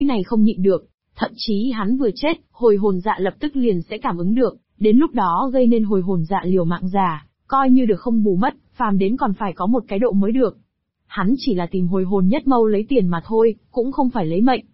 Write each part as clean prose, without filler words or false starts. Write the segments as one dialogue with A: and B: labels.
A: này không nhịn được, thậm chí hắn vừa chết, hồi hồn dạ lập tức liền sẽ cảm ứng được, đến lúc đó gây nên hồi hồn dạ liều mạng giả, coi như được không bù mất, phàm đến còn phải có một cái độ mới được. Hắn chỉ là tìm hồi hồn nhất mâu lấy tiền mà thôi, cũng không phải lấy mệnh.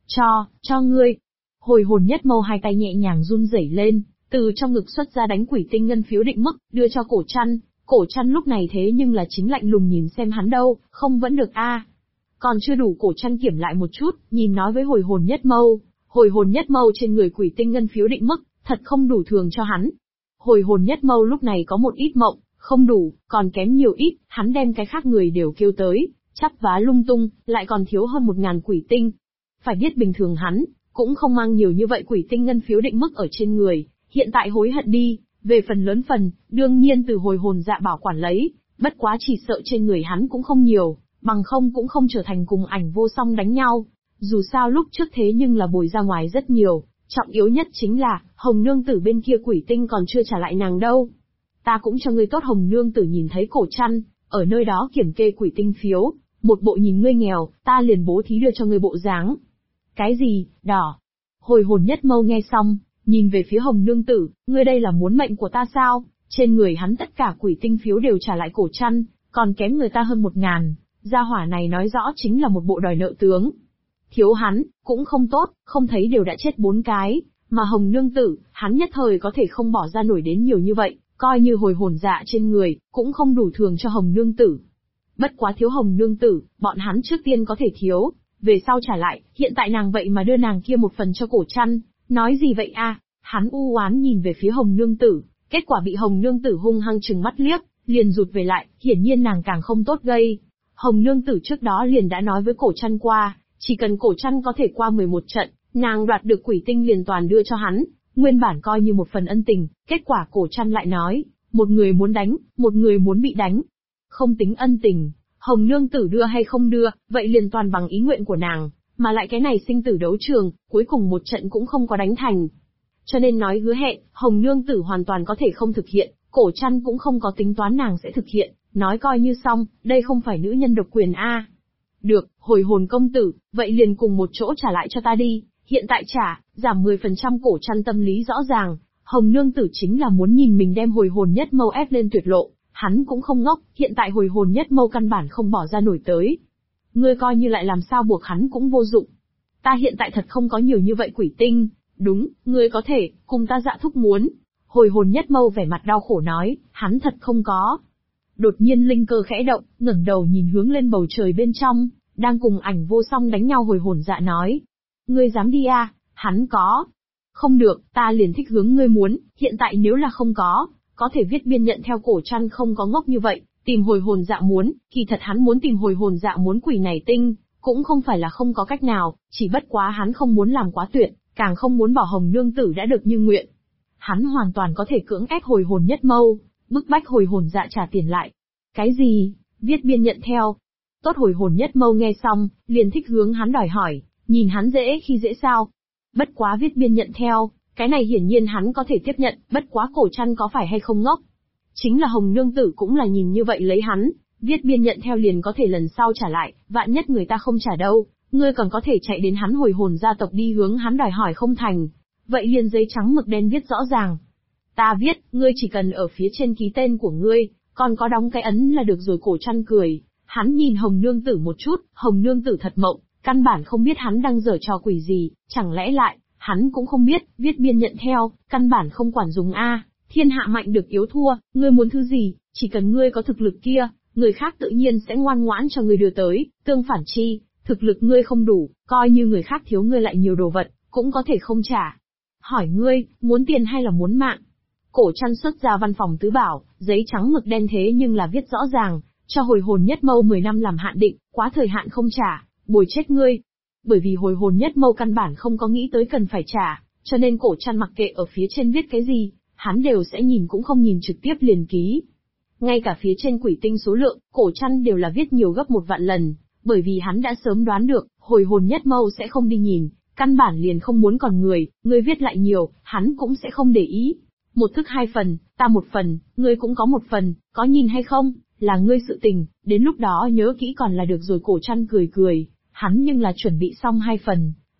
A: Cho ngươi. Hồi hồn nhất mâu hai tay nhẹ nhàng run rẩy lên, từ trong ngực xuất ra đánh quỷ tinh ngân phiếu định mức, đưa cho Cổ Trăn. Cổ Trăn lúc này thế nhưng là chính lạnh lùng nhìn xem hắn đâu, không vẫn được a. Còn chưa đủ, Cổ Trăn kiểm lại một chút, nhìn nói với hồi hồn nhất mâu. Hồi hồn nhất mâu trên người quỷ tinh ngân phiếu định mức, thật không đủ thường cho hắn. Hồi hồn nhất mâu lúc này có một ít mộng, không đủ, còn kém nhiều ít, hắn đem cái khác người đều kêu tới, chắp vá lung tung, lại còn thiếu hơn 1000 quỷ tinh. Phải biết bình thường hắn, cũng không mang nhiều như vậy quỷ tinh ngân phiếu định mức ở trên người, hiện tại hối hận đi, về phần lớn phần, đương nhiên từ hồi hồn dạ bảo quản lấy, bất quá chỉ sợ trên người hắn cũng không nhiều, bằng không cũng không trở thành cùng ảnh vô song đánh nhau. Dù sao lúc trước thế nhưng là bồi ra ngoài rất nhiều, trọng yếu nhất chính là, Hồng Nương Tử bên kia quỷ tinh còn chưa trả lại nàng đâu. Ta cũng cho ngươi tốt. Hồng Nương Tử nhìn thấy Cổ Trăn, ở nơi đó kiểm kê quỷ tinh phiếu, một bộ nhìn ngươi nghèo, ta liền bố thí đưa cho ngươi bộ dáng. Cái gì, đỏ? Hồi hồn nhất mâu nghe xong, nhìn về phía Hồng Nương Tử, ngươi đây là muốn mệnh của ta sao? Trên người hắn tất cả quỷ tinh phiếu đều trả lại Cổ Trăn, còn kém người ta hơn 1000, gia hỏa này nói rõ chính là một bộ đòi nợ tướng. Thiếu hắn, cũng không tốt, không thấy đều đã chết 4 cái, mà Hồng Nương Tử, hắn nhất thời có thể không bỏ ra nổi đến nhiều như vậy, coi như hồi hồn dạ trên người, cũng không đủ thường cho Hồng Nương Tử. Bất quá thiếu Hồng Nương Tử, bọn hắn trước tiên có thể thiếu, về sau trả lại, hiện tại nàng vậy mà đưa nàng kia một phần cho Cổ Trăn, nói gì vậy a? Hắn u oán nhìn về phía Hồng Nương Tử, kết quả bị Hồng Nương Tử hung hăng trừng mắt liếc, liền rụt về lại, hiển nhiên nàng càng không tốt gây. Hồng Nương Tử trước đó liền đã nói với Cổ Trăn qua, chỉ cần Cổ Trăn có thể qua 11 trận, nàng đoạt được quỷ tinh liền toàn đưa cho hắn, nguyên bản coi như một phần ân tình, kết quả Cổ Trăn lại nói, một người muốn đánh, một người muốn bị đánh. Không tính ân tình, Hồng Nương Tử đưa hay không đưa, vậy liền toàn bằng ý nguyện của nàng, mà lại cái này sinh tử đấu trường, cuối cùng một trận cũng không có đánh thành. Cho nên nói hứa hẹn, Hồng Nương Tử hoàn toàn có thể không thực hiện, Cổ Trăn cũng không có tính toán nàng sẽ thực hiện, nói coi như xong, đây không phải nữ nhân độc quyền a. Được, hồi hồn công tử, vậy liền cùng một chỗ trả lại cho ta đi, hiện tại trả, giảm 10%. Cổ Trăn tâm lý rõ ràng, Hồng Nương Tử chính là muốn nhìn mình đem hồi hồn nhất mâu ép lên tuyệt lộ, hắn cũng không ngốc, hiện tại hồi hồn nhất mâu căn bản không bỏ ra nổi tới. Ngươi coi như lại làm sao buộc hắn cũng vô dụng. Ta hiện tại thật không có nhiều như vậy quỷ tinh, đúng, ngươi có thể, cùng ta dạ thúc muốn. Hồi hồn nhất mâu vẻ mặt đau khổ nói, hắn thật không có. Đột nhiên linh cơ khẽ động, ngẩng đầu nhìn hướng lên bầu trời bên trong, đang cùng ảnh vô song đánh nhau. Hồi hồn dạ nói, ngươi dám đi à, hắn có. Không được, ta liền thích hướng ngươi muốn, hiện tại nếu là không có thể viết biên nhận theo. Cổ Trăn không có ngốc như vậy, tìm hồi hồn dạ muốn, kỳ thật hắn muốn tìm hồi hồn dạ muốn quỷ này tinh, cũng không phải là không có cách nào, chỉ bất quá hắn không muốn làm quá tuyệt, càng không muốn bảo Hồng Nương Tử đã được như nguyện. Hắn hoàn toàn có thể cưỡng ép hồi hồn nhất mâu, bức bách hồi hồn dạ trả tiền lại. Cái gì? Viết biên nhận theo? Tốt. Hồi hồn nhất mâu nghe xong, liền thích hướng hắn đòi hỏi, nhìn hắn dễ khi dễ sao? Bất quá viết biên nhận theo, cái này hiển nhiên hắn có thể tiếp nhận, bất quá Cổ Trăn có phải hay không ngốc? Chính là Hồng Nương Tử cũng là nhìn như vậy lấy hắn, viết biên nhận theo liền có thể lần sau trả lại, vạn nhất người ta không trả đâu, ngươi còn có thể chạy đến hắn hồi hồn gia tộc đi hướng hắn đòi hỏi không thành. Vậy liền giấy trắng mực đen viết rõ ràng. Ta viết, ngươi chỉ cần ở phía trên ký tên của ngươi, còn có đóng cái ấn là được rồi. Cổ Trăn cười, hắn nhìn Hồng Nương Tử một chút, Hồng Nương Tử thật mộng, căn bản không biết hắn đang giở trò quỷ gì, chẳng lẽ lại, hắn cũng không biết, viết biên nhận theo, căn bản không quản dùng a. Thiên hạ mạnh được yếu thua, ngươi muốn thứ gì, chỉ cần ngươi có thực lực kia, người khác tự nhiên sẽ ngoan ngoãn cho ngươi đưa tới, tương phản chi, thực lực ngươi không đủ, coi như người khác thiếu ngươi lại nhiều đồ vật, cũng có thể không trả. Hỏi ngươi, muốn tiền hay là muốn mạng? Cổ Trăn xuất ra văn phòng tứ bảo, giấy trắng mực đen thế nhưng là viết rõ ràng, cho hồi hồn nhất mâu 10 năm làm hạn định, quá thời hạn không trả, bồi chết ngươi. Bởi vì hồi hồn nhất mâu căn bản không có nghĩ tới cần phải trả, cho nên Cổ Trăn mặc kệ ở phía trên viết cái gì, hắn đều sẽ nhìn cũng không nhìn trực tiếp liền ký. Ngay cả phía trên quỷ tinh số lượng, Cổ Trăn đều là viết nhiều gấp 1 vạn lần, bởi vì hắn đã sớm đoán được, hồi hồn nhất mâu sẽ không đi nhìn, căn bản liền không muốn còn người viết lại nhiều, hắn cũng sẽ không để ý. Một thức 2 phần, ta 1 phần, ngươi cũng có 1 phần, có nhìn hay không, là ngươi sự tình, đến lúc đó nhớ kỹ còn là được rồi. Cổ Trăn cười cười, hắn nhưng là chuẩn bị xong 2 phần,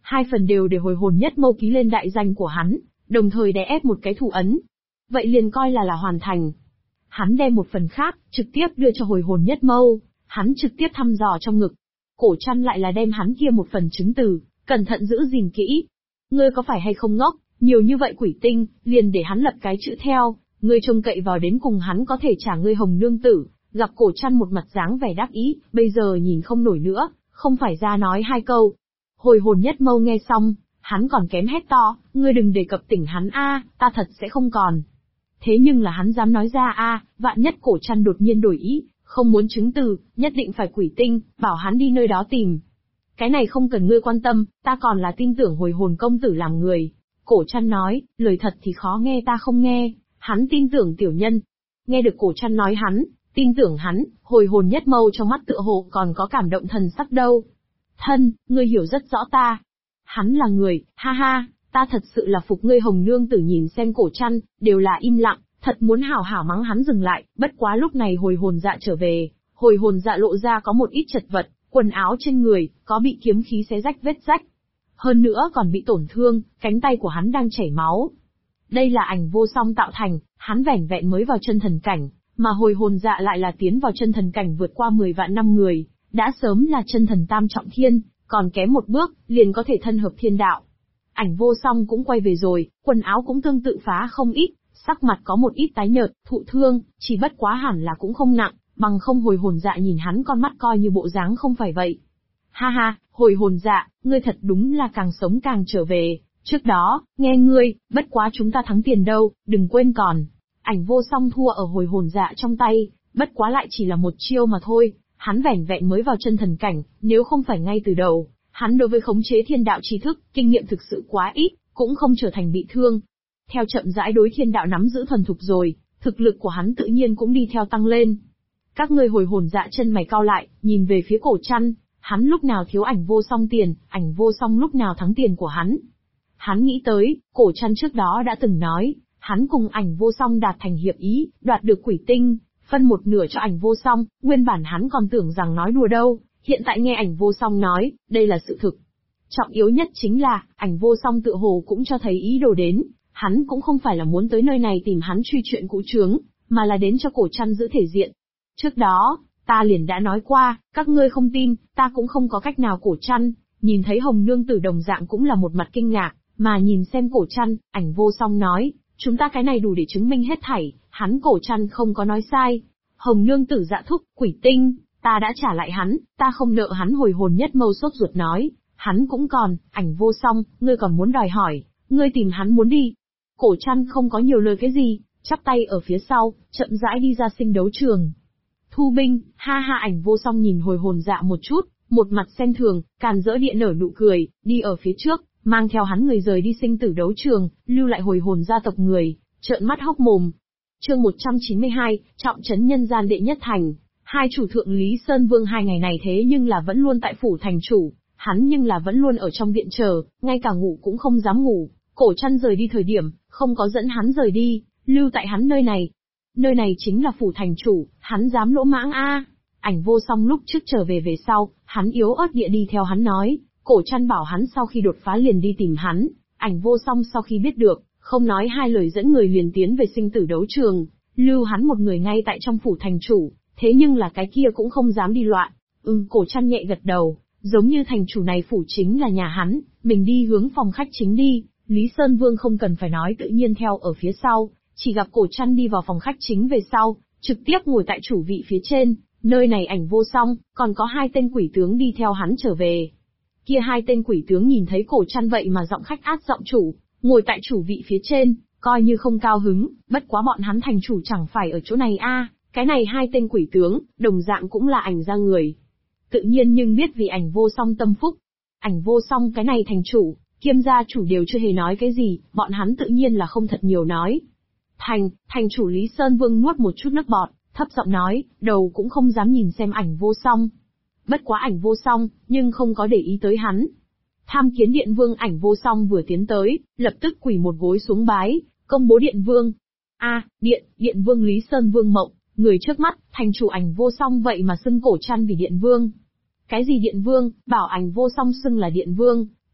A: 2 phần đều để hồi hồn nhất mâu ký lên đại danh của hắn, đồng thời đè ép một cái thủ ấn. Vậy liền coi là hoàn thành. Hắn đem một phần khác, trực tiếp đưa cho hồi hồn nhất mâu, hắn trực tiếp thăm dò trong ngực. Cổ Trăn lại là đem hắn kia một phần chứng từ, cẩn thận giữ gìn kỹ. Ngươi có phải hay không ngốc, nhiều như vậy quỷ tinh, liền để hắn lập cái chữ theo, ngươi trông cậy vào đến cùng hắn có thể trả ngươi hồng nương tử. Gặp Cổ Trăn một mặt dáng vẻ đắc ý, bây giờ nhìn không nổi nữa, không phải ra nói 2 câu. Hồi hồn nhất mâu nghe xong, hắn còn kém hét to, ngươi đừng đề cập tỉnh hắn a, ta thật sẽ không còn. Thế nhưng là hắn dám nói ra a, vạn nhất Cổ Trăn đột nhiên đổi ý, không muốn chứng từ, nhất định phải quỷ tinh, bảo hắn đi nơi đó tìm. Cái này không cần ngươi quan tâm, ta còn là tin tưởng hồi hồn công tử làm người. Cổ Trăn nói, lời thật thì khó nghe ta không nghe, hắn tin tưởng tiểu nhân. Nghe được Cổ Trăn nói hắn, tin tưởng hắn, hồi hồn nhất mâu trong mắt tựa hồ còn có cảm động thần sắc đâu. Thân, ngươi hiểu rất rõ ta. Hắn là người, ha ha, ta thật sự là phục ngươi hồng nương tử nhìn xem Cổ Trăn, đều là im lặng, thật muốn hảo hảo mắng hắn dừng lại, bất quá lúc này hồi hồn dạ trở về, hồi hồn dạ lộ ra có một ít chật vật, quần áo trên người, có bị kiếm khí xé rách vết rách. Hơn nữa còn bị tổn thương, cánh tay của hắn đang chảy máu. Đây là ảnh vô song tạo thành, hắn vẻn vẹn mới vào chân thần cảnh, mà hồi hồn dạ lại là tiến vào chân thần cảnh vượt qua 10 vạn năm người, đã sớm là chân thần tam trọng thiên, còn kém một bước, liền có thể thân hợp thiên đạo. Ảnh vô song cũng quay về rồi, quần áo cũng tương tự phá không ít, sắc mặt có một ít tái nhợt, thụ thương, chỉ bất quá hẳn là cũng không nặng, bằng không hồi hồn dạ nhìn hắn con mắt coi như bộ dáng không phải vậy. Ha ha, hồi hồn dạ, ngươi thật đúng là càng sống càng trở về, trước đó, nghe ngươi, bất quá chúng ta thắng tiền đâu, đừng quên còn. Ảnh vô song thua ở hồi hồn dạ trong tay, bất quá lại chỉ là một chiêu mà thôi, hắn vẻn vẹn mới vào chân thần cảnh, nếu không phải ngay từ đầu, hắn đối với khống chế thiên đạo tri thức, kinh nghiệm thực sự quá ít, cũng không trở thành bị thương. Theo chậm rãi đối thiên đạo nắm giữ thuần thục rồi, thực lực của hắn tự nhiên cũng đi theo tăng lên. Các ngươi hồi hồn dạ chân mày cau lại, nhìn về phía Cổ Trăn, hắn lúc nào thiếu ảnh vô song tiền, ảnh vô song lúc nào thắng tiền của hắn. Hắn nghĩ tới, Cổ Trăn trước đó đã từng nói, hắn cùng ảnh vô song đạt thành hiệp ý, đoạt được quỷ tinh, phân một nửa cho ảnh vô song, nguyên bản hắn còn tưởng rằng nói đùa đâu, hiện tại nghe ảnh vô song nói, đây là sự thực. Trọng yếu nhất chính là, ảnh vô song tự hồ cũng cho thấy ý đồ đến, hắn cũng không phải là muốn tới nơi này tìm hắn truy chuyện cũ chướng, mà là đến cho Cổ Trăn giữ thể diện. Trước đó, ta liền đã nói qua, các ngươi không tin, ta cũng không có cách nào. Cổ Trăn, nhìn thấy Hồng Nương Tử đồng dạng cũng là một mặt kinh ngạc, mà nhìn xem Cổ Trăn, ảnh vô song nói, chúng ta cái này đủ để chứng minh hết thảy, hắn Cổ Trăn không có nói sai. Hồng Nương Tử dạ thúc, quỷ tinh, ta đã trả lại hắn, ta không nợ hắn. Hồi hồn nhất mâu sốt ruột nói, hắn cũng còn, ảnh vô song, ngươi còn muốn đòi hỏi, ngươi tìm hắn muốn đi. Cổ Trăn không có nhiều lời cái gì, chắp tay ở phía sau, chậm rãi đi ra sinh đấu trường. Thu binh, ha ha. Ảnh vô song nhìn hồi hồn dạ một chút, một mặt xem thường, càn rỡ địa nở nụ cười, đi ở phía trước, mang theo hắn người rời đi sinh tử đấu trường, lưu lại hồi hồn gia tộc người, trợn mắt hốc mồm. Chương 192, trọng trấn nhân gian đệ nhất thành. Hai chủ thượng Lý Sơn Vương 2 ngày này thế nhưng là vẫn luôn tại phủ thành chủ, hắn nhưng là vẫn luôn ở trong viện chờ, ngay cả ngủ cũng không dám ngủ. Cổ Trăn rời đi thời điểm, không có dẫn hắn rời đi, lưu tại hắn nơi này. Nơi này chính là phủ thành chủ, hắn dám lỗ mãng a. Ảnh vô song lúc trước trở về sau, hắn yếu ớt địa đi theo hắn nói, Cổ Trăn bảo hắn sau khi đột phá liền đi tìm hắn. Ảnh vô song sau khi biết được, không nói hai lời dẫn người liền tiến về sinh tử đấu trường, lưu hắn một người ngay tại trong phủ thành chủ, thế nhưng là cái kia cũng không dám đi loạn. Cổ Trăn nhẹ gật đầu, giống như thành chủ này phủ chính là nhà hắn, mình đi hướng phòng khách chính đi. Lý Sơn Vương không cần phải nói tự nhiên theo ở phía sau, chỉ gặp Cổ Trăn đi vào phòng khách chính về sau, trực tiếp ngồi tại chủ vị phía trên, nơi này ảnh vô song, còn có 2 tên quỷ tướng đi theo hắn trở về. Kia 2 tên quỷ tướng nhìn thấy Cổ Trăn vậy mà giọng khách át giọng chủ, ngồi tại chủ vị phía trên, coi như không cao hứng, bất quá bọn hắn thành chủ chẳng phải ở chỗ này a. Cái này 2 tên quỷ tướng, đồng dạng cũng là ảnh gia người. Tự nhiên nhưng biết vì ảnh vô song tâm phúc. Ảnh vô song cái này thành chủ, kiêm gia chủ đều chưa hề nói cái gì, bọn hắn tự nhiên là không thật nhiều nói. Thành chủ Lý Sơn Vương nuốt một chút nước bọt, thấp giọng nói, đầu cũng không dám nhìn xem ảnh vô song. Bất quá ảnh vô song, nhưng không có để ý tới hắn. Tham kiến điện vương. Ảnh vô song vừa tiến tới, lập tức quỳ một gối xuống bái, công bố điện vương. Điện vương Lý Sơn Vương mộng, người trước mắt, thành chủ ảnh vô song vậy mà xưng Cổ Trăn vì điện vương. Cái gì điện vương, bảo ảnh vô song xưng là điện vương,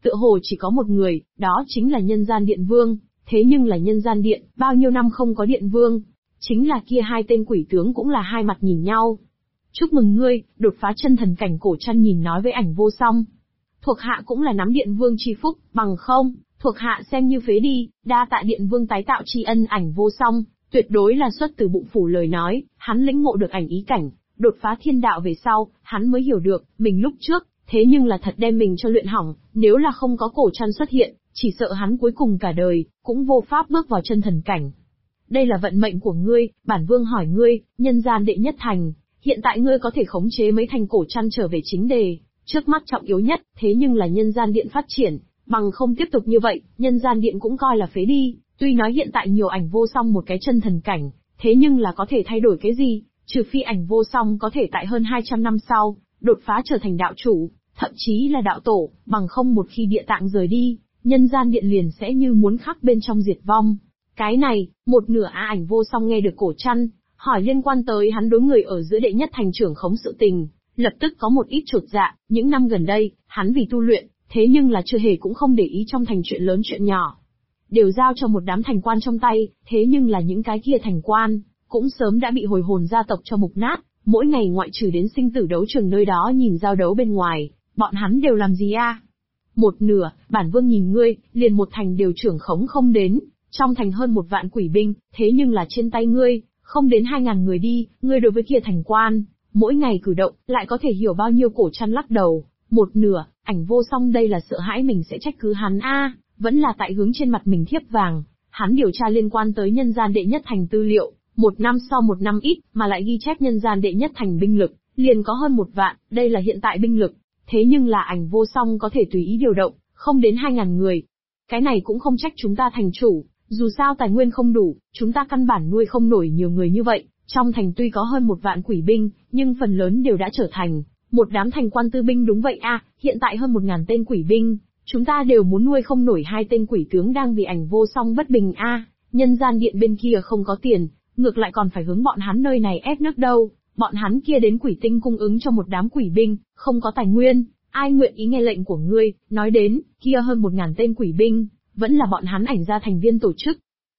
A: tựa hồ chỉ có một người, đó chính là Nhân Gian Điện Vương. Thế nhưng là Nhân Gian Điện, bao nhiêu năm không có Điện Vương. Chính là kia hai tên quỷ tướng cũng là hai mặt nhìn nhau. Chúc mừng ngươi, đột phá chân thần cảnh. Cổ Trăn nhìn nói với Ảnh Vô Song. Thuộc hạ cũng là nắm Điện Vương chi phúc, bằng không, thuộc hạ xem như phế đi, đa tạ Điện Vương tái tạo tri ân. Ảnh Vô Song, tuyệt đối là xuất từ bụng phủ lời nói, hắn lĩnh ngộ được ảnh ý cảnh, đột phá thiên đạo về sau, hắn mới hiểu được, mình lúc trước, thế nhưng là thật đem mình cho luyện hỏng, nếu là không có Cổ Trăn xuất hiện, chỉ sợ hắn cuối cùng cả đời, cũng vô pháp bước vào chân thần cảnh. Đây là vận mệnh của ngươi, bản vương hỏi ngươi, Nhân Gian đệ nhất thành, hiện tại ngươi có thể khống chế mấy thành. Cổ Trăn trở về chính đề, trước mắt trọng yếu nhất, thế nhưng là Nhân Gian Điện phát triển, bằng không tiếp tục như vậy, Nhân Gian Điện cũng coi là phế đi. Tuy nói hiện tại nhiều Ảnh Vô Song một cái chân thần cảnh, thế nhưng là có thể thay đổi cái gì, trừ phi Ảnh Vô Song có thể tại hơn 200 năm sau, đột phá trở thành đạo chủ, thậm chí là đạo tổ, bằng không một khi địa tạng rời đi, Nhân Gian Điện liền sẽ như muốn khắc bên trong diệt vong. Cái này, một nửa Ảnh Vô Song nghe được Cổ Trăn hỏi liên quan tới hắn đối người ở giữa đệ nhất thành trưởng khống sự tình, lập tức có một ít chột dạ. Những năm gần đây, hắn vì tu luyện, thế nhưng là chưa hề cũng không để ý trong thành chuyện lớn chuyện nhỏ, đều giao cho một đám thành quan trong tay, thế nhưng là những cái kia thành quan, cũng sớm đã bị hồi hồn gia tộc cho mục nát, mỗi ngày ngoại trừ đến sinh tử đấu trường nơi đó nhìn giao đấu bên ngoài, bọn hắn đều làm gì a? Một nửa, bản vương nhìn ngươi, liền một thành đều trưởng khống không đến, trong thành hơn 1 vạn quỷ binh, thế nhưng là trên tay ngươi, không đến 2.000 người đi, ngươi đối với kia thành quan, mỗi ngày cử động, lại có thể hiểu bao nhiêu. Cổ Trăn lắc đầu, một nửa, Ảnh Vô Song đây là sợ hãi mình sẽ trách cứ hắn a, vẫn là tại hướng trên mặt mình thiếp vàng, hắn điều tra liên quan tới Nhân Gian đệ nhất thành tư liệu, một năm sau một năm ít, mà lại ghi chép Nhân Gian đệ nhất thành binh lực, liền có hơn 1 vạn, đây là hiện tại binh lực, thế nhưng là Ảnh Vô Song có thể tùy ý điều động, không đến 2.000 người. Cái này cũng không trách chúng ta thành chủ, dù sao tài nguyên không đủ, chúng ta căn bản nuôi không nổi nhiều người như vậy, trong thành tuy có hơn 1 vạn quỷ binh, nhưng phần lớn đều đã trở thành một đám thành quan tư binh. Đúng vậy a, hiện tại hơn 1.000 tên quỷ binh, chúng ta đều muốn nuôi không nổi 2 tên quỷ tướng đang vì Ảnh Vô Song bất bình a. Nhân Gian Điện bên kia không có tiền, ngược lại còn phải hướng bọn hắn nơi này ép nước đâu, bọn hắn kia đến quỷ tinh cung ứng cho một đám quỷ binh, không có tài nguyên, ai nguyện ý nghe lệnh của ngươi. Nói đến, kia hơn 1.000 tên quỷ binh, vẫn là bọn hắn Ảnh gia thành viên tổ chức.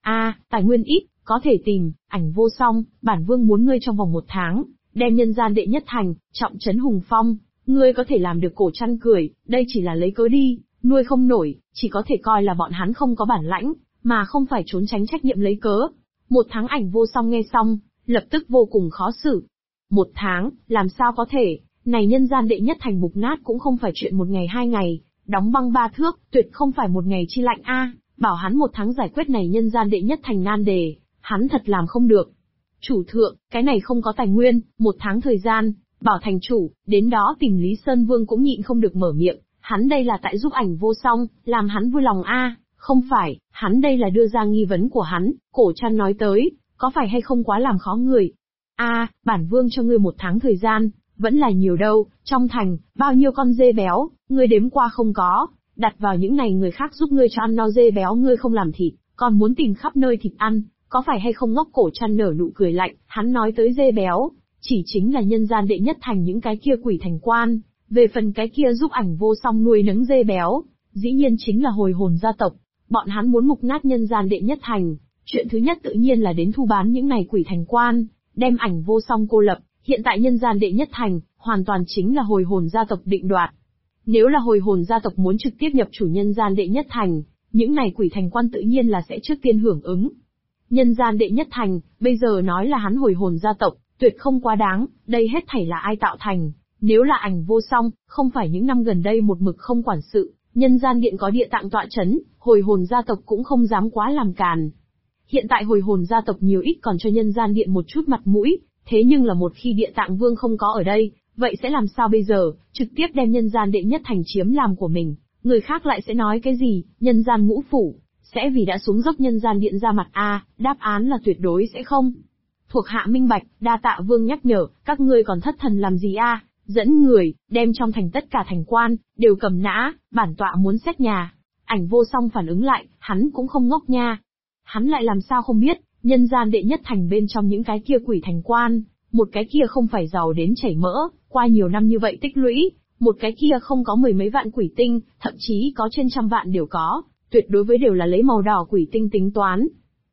A: Tài nguyên ít, có thể tìm. Ảnh Vô Song, bản vương muốn ngươi trong vòng 1 tháng, đem Nhân Gian đệ nhất thành, trọng trấn hùng phong. Ngươi có thể làm được. Cổ Trăn cười, đây chỉ là lấy cớ đi, nuôi không nổi, chỉ có thể coi là bọn hắn không có bản lãnh, mà không phải trốn tránh trách nhiệm lấy cớ. 1 tháng. Ảnh Vô Song nghe xong, lập tức vô cùng khó xử. 1 tháng, làm sao có thể, này Nhân Gian đệ nhất thành mục nát cũng không phải chuyện 1 ngày 2 ngày, đóng băng 3 thước, tuyệt không phải 1 ngày chi lạnh a. Bảo hắn 1 tháng giải quyết này Nhân Gian đệ nhất thành nan đề, hắn thật làm không được. Chủ thượng, cái này không có tài nguyên, 1 tháng thời gian, bảo thành chủ, đến đó tìm Lý Sơn Vương cũng nhịn không được mở miệng, hắn đây là tại giúp Ảnh Vô Song, làm hắn vui lòng a, không phải, hắn đây là đưa ra nghi vấn của hắn. Cổ Trăn nói tới, có phải hay không quá làm khó người? Bản vương cho ngươi 1 tháng thời gian, vẫn là nhiều đâu, trong thành, bao nhiêu con dê béo, ngươi đếm qua không có, đặt vào những này người khác giúp ngươi cho ăn no dê béo ngươi không làm thịt, còn muốn tìm khắp nơi thịt ăn, có phải hay không ngốc? Cổ Trăn nở nụ cười lạnh, hắn nói tới dê béo, chỉ chính là Nhân Gian đệ nhất thành những cái kia quỷ thành quan, về phần cái kia giúp Ảnh Vô Song nuôi nấng dê béo, dĩ nhiên chính là hồi hồn gia tộc, bọn hắn muốn mục nát Nhân Gian đệ nhất thành, chuyện thứ nhất tự nhiên là đến thu bán những này quỷ thành quan, đem Ảnh Vô Song cô lập. Hiện tại Nhân Gian đệ nhất thành, hoàn toàn chính là hồi hồn gia tộc định đoạt. Nếu là hồi hồn gia tộc muốn trực tiếp nhập chủ Nhân Gian đệ nhất thành, những này quỷ thành quan tự nhiên là sẽ trước tiên hưởng ứng. Nhân Gian đệ nhất thành, bây giờ nói là hắn hồi hồn gia tộc, tuyệt không quá đáng, đây hết thảy là ai tạo thành? Nếu là Ảnh Vô Song, không phải những năm gần đây một mực không quản sự, Nhân Gian điện có địa tạng tọa chấn, hồi hồn gia tộc cũng không dám quá làm càn. Hiện tại hồi hồn gia tộc nhiều ít còn cho Nhân Gian điện một chút mặt mũi, thế nhưng là một khi địa tạng vương không có ở đây, vậy sẽ làm sao bây giờ? Trực tiếp đem Nhân Gian đệ nhất thành chiếm làm của mình, người khác lại sẽ nói cái gì? Nhân Gian ngũ phủ sẽ vì đã xuống dốc Nhân Gian điện ra mặt đáp án là tuyệt đối sẽ không. Thuộc hạ minh bạch, đa tạ vương nhắc nhở, các ngươi còn thất thần làm gì Dẫn người, đem trong thành tất cả thành quan, đều cầm nã, bản tọa muốn xét nhà. Ảnh Vô Song phản ứng lại, hắn cũng không ngốc nha. Hắn lại làm sao không biết, Nhân Gian đệ nhất thành bên trong những cái kia quỷ thành quan, một cái kia không phải giàu đến chảy mỡ, qua nhiều năm như vậy tích lũy, Một cái kia không có mười mấy vạn quỷ tinh, thậm chí có trên trăm vạn đều có, tuyệt đối với đều là lấy màu đỏ quỷ tinh tính toán.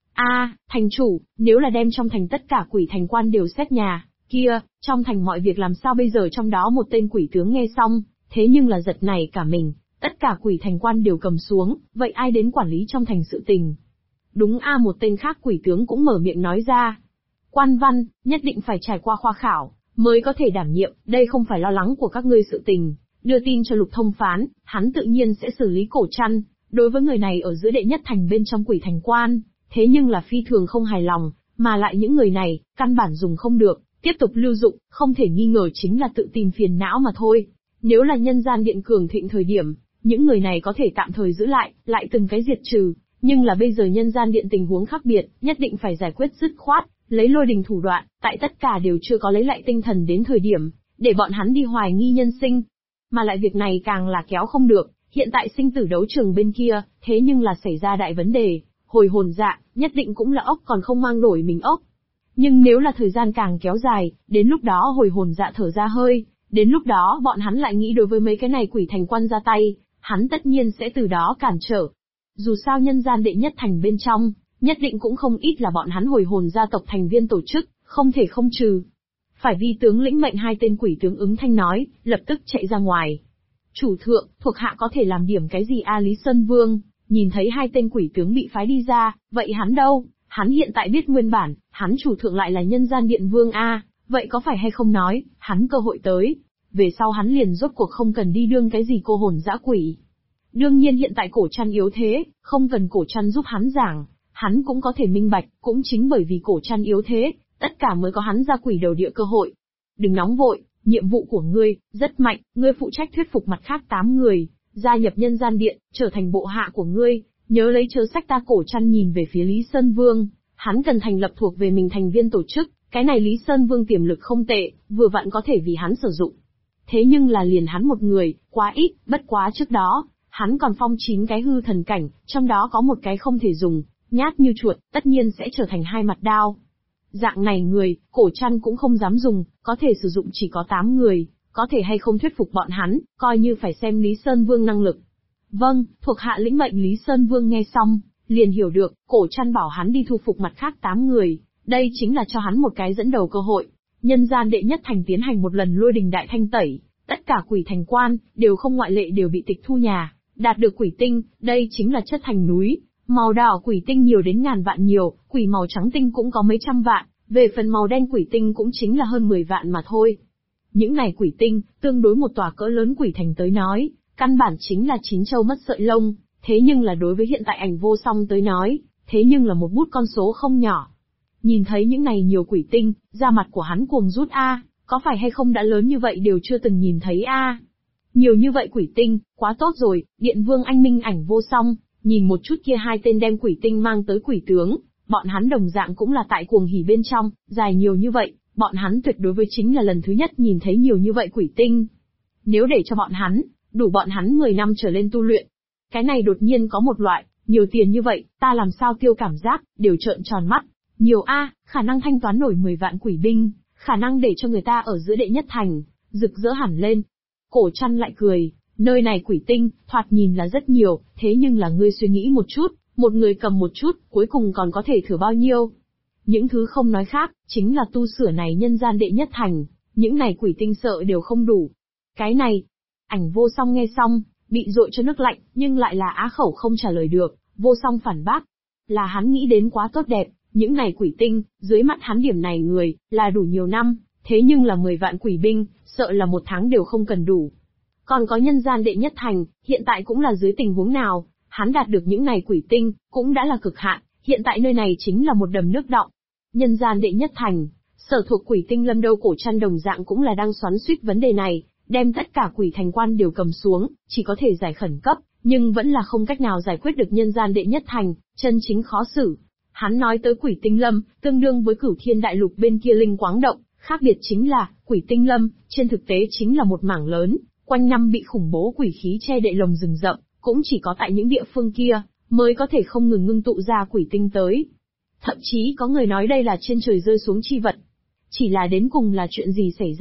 A: Thành chủ, nếu là đem trong thành tất cả quỷ thành quan đều xét nhà, kia, trong thành mọi việc làm sao bây giờ? Trong đó một tên quỷ tướng nghe xong, thế nhưng là giật nảy cả mình, tất cả quỷ thành quan đều cầm xuống, vậy ai đến quản lý trong thành sự tình? Đúng một tên khác quỷ tướng cũng mở miệng nói ra. Quan văn, nhất định phải trải qua khoa khảo, mới có thể đảm nhiệm, đây không phải lo lắng của các ngươi sự tình. Đưa tin cho Lục Thông Phán, hắn tự nhiên sẽ xử lý Cổ Trăn. Đối với người này ở giữa đệ nhất thành bên trong quỷ thành quan, thế nhưng là phi thường không hài lòng, mà lại những người này, căn bản dùng không được, tiếp tục lưu dụng, không thể nghi ngờ chính là tự tìm phiền não mà thôi. Nếu là nhân gian điện cường thịnh thời điểm, những người này có thể tạm thời giữ lại từng cái diệt trừ, nhưng là bây giờ nhân gian điện tình huống khác biệt, nhất định phải giải quyết dứt khoát, lấy lôi đình thủ đoạn, tại tất cả đều chưa có lấy lại tinh thần đến thời điểm, để bọn hắn đi hoài nghi nhân sinh. Mà lại việc này càng là kéo không được, hiện tại sinh tử đấu trường bên kia, thế nhưng là xảy ra đại vấn đề, hồi hồn dạ, nhất định cũng là ốc còn không mang nổi mình ốc. Nhưng nếu là thời gian càng kéo dài, đến lúc đó hồi hồn dạ thở ra hơi, đến lúc đó bọn hắn lại nghĩ đối với mấy cái này quỷ thành quan ra tay, hắn tất nhiên sẽ từ đó cản trở. Dù sao nhân gian đệ nhất thành bên trong, nhất định cũng không ít là bọn hắn hồi hồn gia tộc thành viên tổ chức, không thể không trừ. Phải vi tướng lĩnh mệnh hai tên quỷ tướng ứng thanh nói, lập tức chạy ra ngoài. Chủ thượng, thuộc hạ có thể làm điểm cái gì Lý Sơn Vương, nhìn thấy hai tên quỷ tướng bị phái đi ra, vậy hắn đâu? Hắn hiện tại biết nguyên bản, hắn chủ thượng lại là nhân gian điện vương vậy có phải hay không nói, hắn cơ hội tới. Về sau hắn liền rốt cuộc không cần đi đương cái gì cô hồn dã quỷ. Đương nhiên hiện tại Cổ Trăn yếu thế, không cần Cổ Trăn giúp hắn giảng, hắn cũng có thể minh bạch, cũng chính bởi vì Cổ Trăn yếu thế, tất cả mới có hắn ra quỷ đầu địa cơ hội. Đừng nóng vội, nhiệm vụ của ngươi, rất mạnh, ngươi phụ trách thuyết phục mặt khác 8 người, gia nhập nhân gian điện, trở thành bộ hạ của ngươi, nhớ lấy chớ sách ta. Cổ Trăn nhìn về phía Lý Sơn Vương, hắn cần thành lập thuộc về mình thành viên tổ chức, cái này Lý Sơn Vương tiềm lực không tệ, vừa vặn có thể vì hắn sử dụng. Thế nhưng là liền hắn một người, quá ít, bất quá trước đó, hắn còn phong 9 cái hư thần cảnh, trong đó có một cái không thể dùng, nhát như chuột, tất nhiên sẽ trở thành hai mặt đao. Dạng này người, Cổ Trăn cũng không dám dùng, có thể sử dụng chỉ có 8 người, có thể hay không thuyết phục bọn hắn, coi như phải xem Lý Sơn Vương năng lực. Vâng, thuộc hạ lĩnh mệnh. Lý Sơn Vương nghe xong, liền hiểu được, Cổ Trăn bảo hắn đi thu phục mặt khác 8 người, đây chính là cho hắn một cái dẫn đầu cơ hội. Nhân gian đệ nhất thành tiến hành một lần lôi đình đại thanh tẩy, tất cả quỷ thành quan, đều không ngoại lệ đều bị tịch thu nhà, đạt được quỷ tinh, đây chính là chất thành núi, màu đỏ quỷ tinh nhiều đến ngàn vạn nhiều, quỷ màu trắng tinh cũng có mấy trăm vạn, về phần màu đen quỷ tinh cũng chính là hơn 10 vạn mà thôi. Những này quỷ tinh, tương đối một tòa cỡ lớn quỷ thành tới nói, căn bản chính là chín châu mất sợi lông, thế nhưng là đối với hiện tại Ảnh Vô Song tới nói, thế nhưng là một bút con số không nhỏ. Nhìn thấy những này nhiều quỷ tinh, da mặt của hắn cuồng rút có phải hay không đã lớn như vậy đều chưa từng nhìn thấy Nhiều như vậy quỷ tinh, quá tốt rồi. Điện Vương anh minh Ảnh Vô Song, nhìn một chút kia hai tên đem quỷ tinh mang tới quỷ tướng, bọn hắn đồng dạng cũng là tại cuồng hỉ bên trong, dài nhiều như vậy, bọn hắn tuyệt đối với chính là lần thứ nhất nhìn thấy nhiều như vậy quỷ tinh. Nếu để cho bọn hắn, đủ bọn hắn 10 năm trở lên tu luyện. Cái này đột nhiên có một loại, nhiều tiền như vậy, ta làm sao tiêu cảm giác, đều trợn tròn mắt. Nhiều khả năng thanh toán nổi 10 vạn quỷ binh, khả năng để cho người ta ở giữa đệ nhất thành, rực rỡ hẳn lên. Cổ Trăn lại cười, nơi này quỷ tinh, thoạt nhìn là rất nhiều, thế nhưng là ngươi suy nghĩ một chút, một người cầm một chút, cuối cùng còn có thể thừa bao nhiêu. Những thứ không nói khác, chính là tu sửa này nhân gian đệ nhất thành, những này quỷ tinh sợ đều không đủ. Cái này, Ảnh Vô Song nghe xong, bị dội cho nước lạnh, nhưng lại là á khẩu không trả lời được. Vô Song phản bác, là hắn nghĩ đến quá tốt đẹp, những này quỷ tinh, dưới mắt hắn điểm này người, là đủ nhiều năm, thế nhưng là 10 vạn quỷ binh, sợ là 1 tháng đều không cần đủ. Còn có nhân gian đệ nhất thành, hiện tại cũng là dưới tình huống nào, hắn đạt được những này quỷ tinh, cũng đã là cực hạn, hiện tại nơi này chính là một đầm nước đọng. Nhân gian đệ nhất thành, sở thuộc quỷ tinh lâm đâu. Cổ Trăn đồng dạng cũng là đang xoắn xuýt vấn đề này, đem tất cả quỷ thành quan đều cầm xuống, chỉ có thể giải khẩn cấp, nhưng vẫn là không cách nào giải quyết được nhân gian đệ nhất thành, chân chính khó xử. Hắn nói tới quỷ tinh lâm, tương đương với Cửu Thiên Đại Lục bên kia linh quáng động, khác biệt chính là, quỷ tinh lâm, trên thực tế chính là một mảng lớn, quanh năm bị khủng bố quỷ khí che đậy lồng rừng rậm, cũng chỉ có tại những địa phương kia, mới có thể không ngừng ngưng tụ ra quỷ tinh tới. Thậm chí có người nói đây là trên trời rơi xuống chi vật. Chỉ là đến cùng là chuyện gì xảy ra,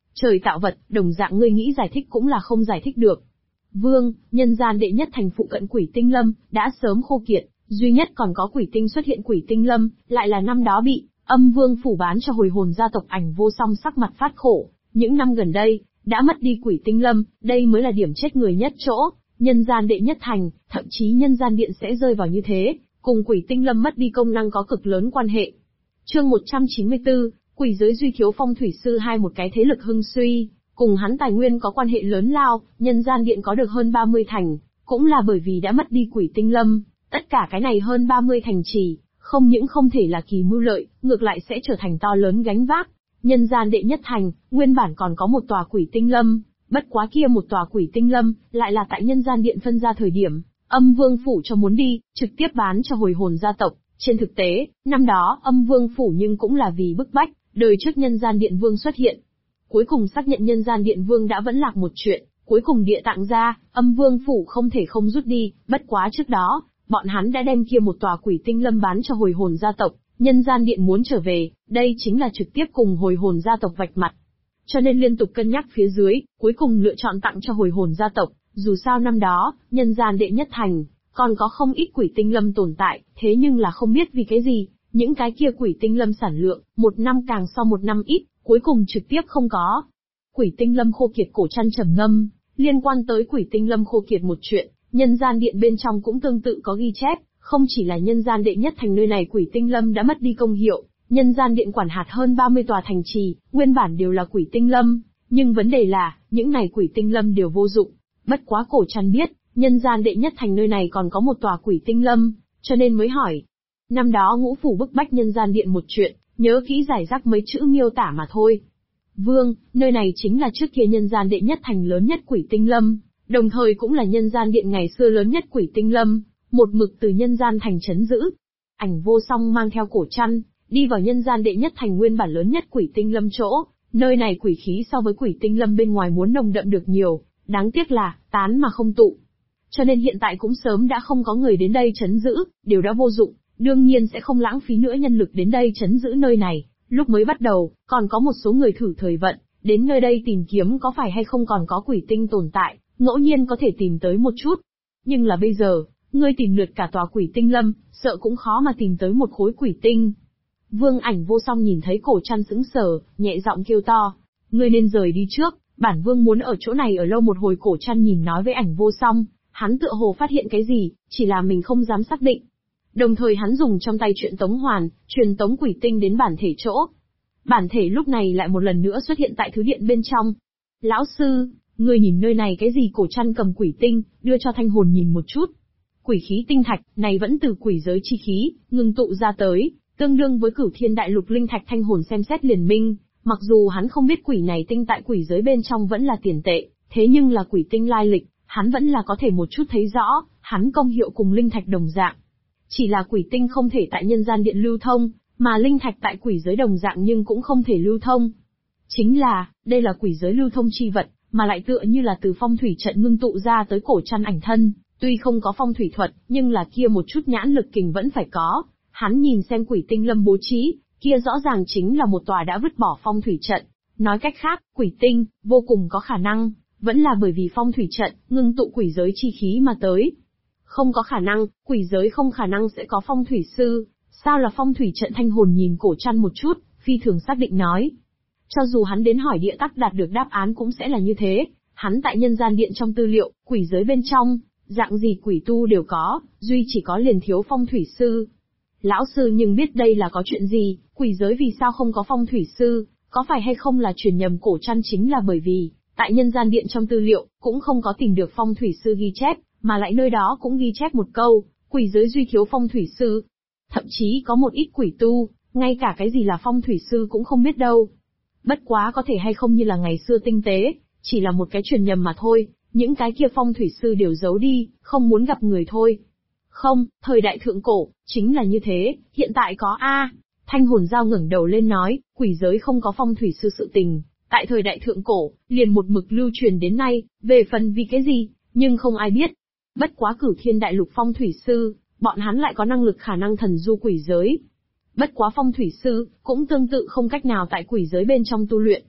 A: Trời tạo vật, đồng dạng ngươi nghĩ giải thích cũng là không giải thích được. Vương, nhân gian đệ nhất thành phụ cận Quỷ Tinh Lâm, đã sớm khô kiệt, duy nhất còn có quỷ tinh xuất hiện Quỷ Tinh Lâm, lại là năm đó bị Âm Vương phủ bán cho hồi hồn gia tộc Ảnh Vô Song sắc mặt phát khổ, những năm gần đây, đã mất đi Quỷ Tinh Lâm, đây mới là điểm chết người nhất chỗ, nhân gian đệ nhất thành, thậm chí nhân gian điện sẽ rơi vào như thế, cùng Quỷ Tinh Lâm mất đi công năng có cực lớn quan hệ. Chương 194, quỷ giới duy thiếu phong thủy sư hai một cái thế lực hưng suy, cùng hắn tài nguyên có quan hệ lớn lao, nhân gian điện có được hơn 30 thành, cũng là bởi vì đã mất đi Quỷ Tinh Lâm, tất cả cái này hơn 30 thành trì, không những không thể là kỳ mưu lợi, ngược lại sẽ trở thành to lớn gánh vác. Nhân gian đệ nhất thành, nguyên bản còn có một tòa Quỷ Tinh Lâm, bất quá kia một tòa Quỷ Tinh Lâm, lại là tại nhân gian điện phân ra thời điểm, Âm Vương phủ cho muốn đi, trực tiếp bán cho hồi hồn gia tộc. Trên thực tế, năm đó Âm Vương phủ nhưng cũng là vì bức bách, đời trước nhân gian điện vương xuất hiện. Cuối cùng xác nhận nhân gian điện vương đã vẫn lạc một chuyện, cuối cùng địa tạng ra, Âm Vương phủ không thể không rút đi, bất quá trước đó, bọn hắn đã đem kia một tòa Quỷ Tinh Lâm bán cho hồi hồn gia tộc, nhân gian điện muốn trở về, đây chính là trực tiếp cùng hồi hồn gia tộc vạch mặt. Cho nên liên tục cân nhắc phía dưới, cuối cùng lựa chọn tặng cho hồi hồn gia tộc, dù sao năm đó, nhân gian đệ nhất thành, còn có không ít Quỷ Tinh Lâm tồn tại, thế nhưng là không biết vì cái gì, những cái kia Quỷ Tinh Lâm sản lượng, một năm càng so một năm ít, cuối cùng trực tiếp không có. Quỷ Tinh Lâm khô kiệt cổ chăn trầm ngâm, liên quan tới Quỷ Tinh Lâm khô kiệt một chuyện, nhân gian điện bên trong cũng tương tự có ghi chép, không chỉ là nhân gian đệ nhất thành nơi này Quỷ Tinh Lâm đã mất đi công hiệu, nhân gian điện quản hạt hơn 30 tòa thành trì, nguyên bản đều là Quỷ Tinh Lâm, nhưng vấn đề là, những này Quỷ Tinh Lâm đều vô dụng. Bất quá cổ chăn biết, nhân gian đệ nhất thành nơi này còn có một tòa Quỷ Tinh Lâm, cho nên mới hỏi. Năm đó ngũ phủ bức bách nhân gian điện một chuyện, nhớ kỹ giải rác mấy chữ miêu tả mà thôi. Vương, nơi này chính là trước kia nhân gian đệ nhất thành lớn nhất Quỷ Tinh Lâm, đồng thời cũng là nhân gian điện ngày xưa lớn nhất Quỷ Tinh Lâm, một mực từ nhân gian thành trấn giữ. Ảnh Vô Song mang theo cổ chăn, đi vào nhân gian đệ nhất thành nguyên bản lớn nhất Quỷ Tinh Lâm chỗ, nơi này quỷ khí so với Quỷ Tinh Lâm bên ngoài muốn nồng đậm được nhiều, đáng tiếc là, tán mà không tụ. Cho nên hiện tại cũng sớm đã không có người đến đây trấn giữ, đều đã vô dụng, đương nhiên sẽ không lãng phí nữa nhân lực đến đây trấn giữ nơi này. Lúc mới bắt đầu, còn có một số người thử thời vận, đến nơi đây tìm kiếm có phải hay không còn có quỷ tinh tồn tại, ngẫu nhiên có thể tìm tới một chút. Nhưng là bây giờ, ngươi tìm lượt cả tòa Quỷ Tinh Lâm, sợ cũng khó mà tìm tới một khối quỷ tinh. Vương Ảnh Vô Song nhìn thấy cổ chăn sững sờ, nhẹ giọng kêu to, ngươi nên rời đi trước, bản vương muốn ở chỗ này ở lâu một hồi. Cổ chăn nhìn nói với Ảnh Vô Song, hắn tựa hồ phát hiện cái gì, chỉ là mình không dám xác định. Đồng thời hắn dùng trong tay truyền tống hoàn, truyền tống quỷ tinh đến bản thể chỗ. Bản thể lúc này lại một lần nữa xuất hiện tại thứ điện bên trong. Lão sư, ngươi nhìn nơi này cái gì? Cổ chăn cầm quỷ tinh, đưa cho Thanh Hồn nhìn một chút. Quỷ khí tinh thạch, này vẫn từ quỷ giới chi khí, ngưng tụ ra tới, tương đương với Cửu Thiên Đại Lục linh thạch. Thanh Hồn xem xét liền minh, mặc dù hắn không biết quỷ này tinh tại quỷ giới bên trong vẫn là tiền tệ, thế nhưng là quỷ tinh lai lịch, hắn vẫn là có thể một chút thấy rõ, hắn công hiệu cùng linh thạch đồng dạng. Chỉ là quỷ tinh không thể tại nhân gian điện lưu thông, mà linh thạch tại quỷ giới đồng dạng nhưng cũng không thể lưu thông. Chính là, đây là quỷ giới lưu thông chi vật, mà lại tựa như là từ phong thủy trận ngưng tụ ra tới cổ chăn ảnh thân, tuy không có phong thủy thuật, nhưng là kia một chút nhãn lực kình vẫn phải có. Hắn nhìn xem Quỷ Tinh Lâm bố trí, kia rõ ràng chính là một tòa đã vứt bỏ phong thủy trận. Nói cách khác, quỷ tinh, vô cùng có khả năng, vẫn là bởi vì phong thủy trận, ngưng tụ quỷ giới chi khí mà tới. Không có khả năng, quỷ giới không khả năng sẽ có phong thủy sư, sao là phong thủy trận? Thanh Hồn nhìn cổ chăn một chút, phi thường xác định nói. Cho dù hắn đến hỏi địa tắc đạt được đáp án cũng sẽ là như thế, hắn tại nhân gian điện trong tư liệu, quỷ giới bên trong, dạng gì quỷ tu đều có, duy chỉ có liền thiếu phong thủy sư. Lão sư nhưng biết đây là có chuyện gì, quỷ giới vì sao không có phong thủy sư, có phải hay không là truyền nhầm? Cổ chăn chính là bởi vì, tại nhân gian điện trong tư liệu, cũng không có tìm được phong thủy sư ghi chép, mà lại nơi đó cũng ghi chép một câu, quỷ giới duy thiếu phong thủy sư. Thậm chí có một ít quỷ tu, ngay cả cái gì là phong thủy sư cũng không biết đâu. Bất quá có thể hay không như là ngày xưa tinh tế, chỉ là một cái truyền nhầm mà thôi, những cái kia phong thủy sư đều giấu đi, không muốn gặp người thôi. Không, thời đại thượng cổ, chính là như thế, hiện tại có a. Thanh Hồn Giao ngẩng đầu lên nói, quỷ giới không có phong thủy sư sự tình, tại thời đại thượng cổ, liền một mực lưu truyền đến nay, về phần vì cái gì, nhưng không ai biết. Bất quá Cửu Thiên Đại Lục phong thủy sư, bọn hắn lại có năng lực khả năng thần du quỷ giới. Bất quá phong thủy sư, cũng tương tự không cách nào tại quỷ giới bên trong tu luyện.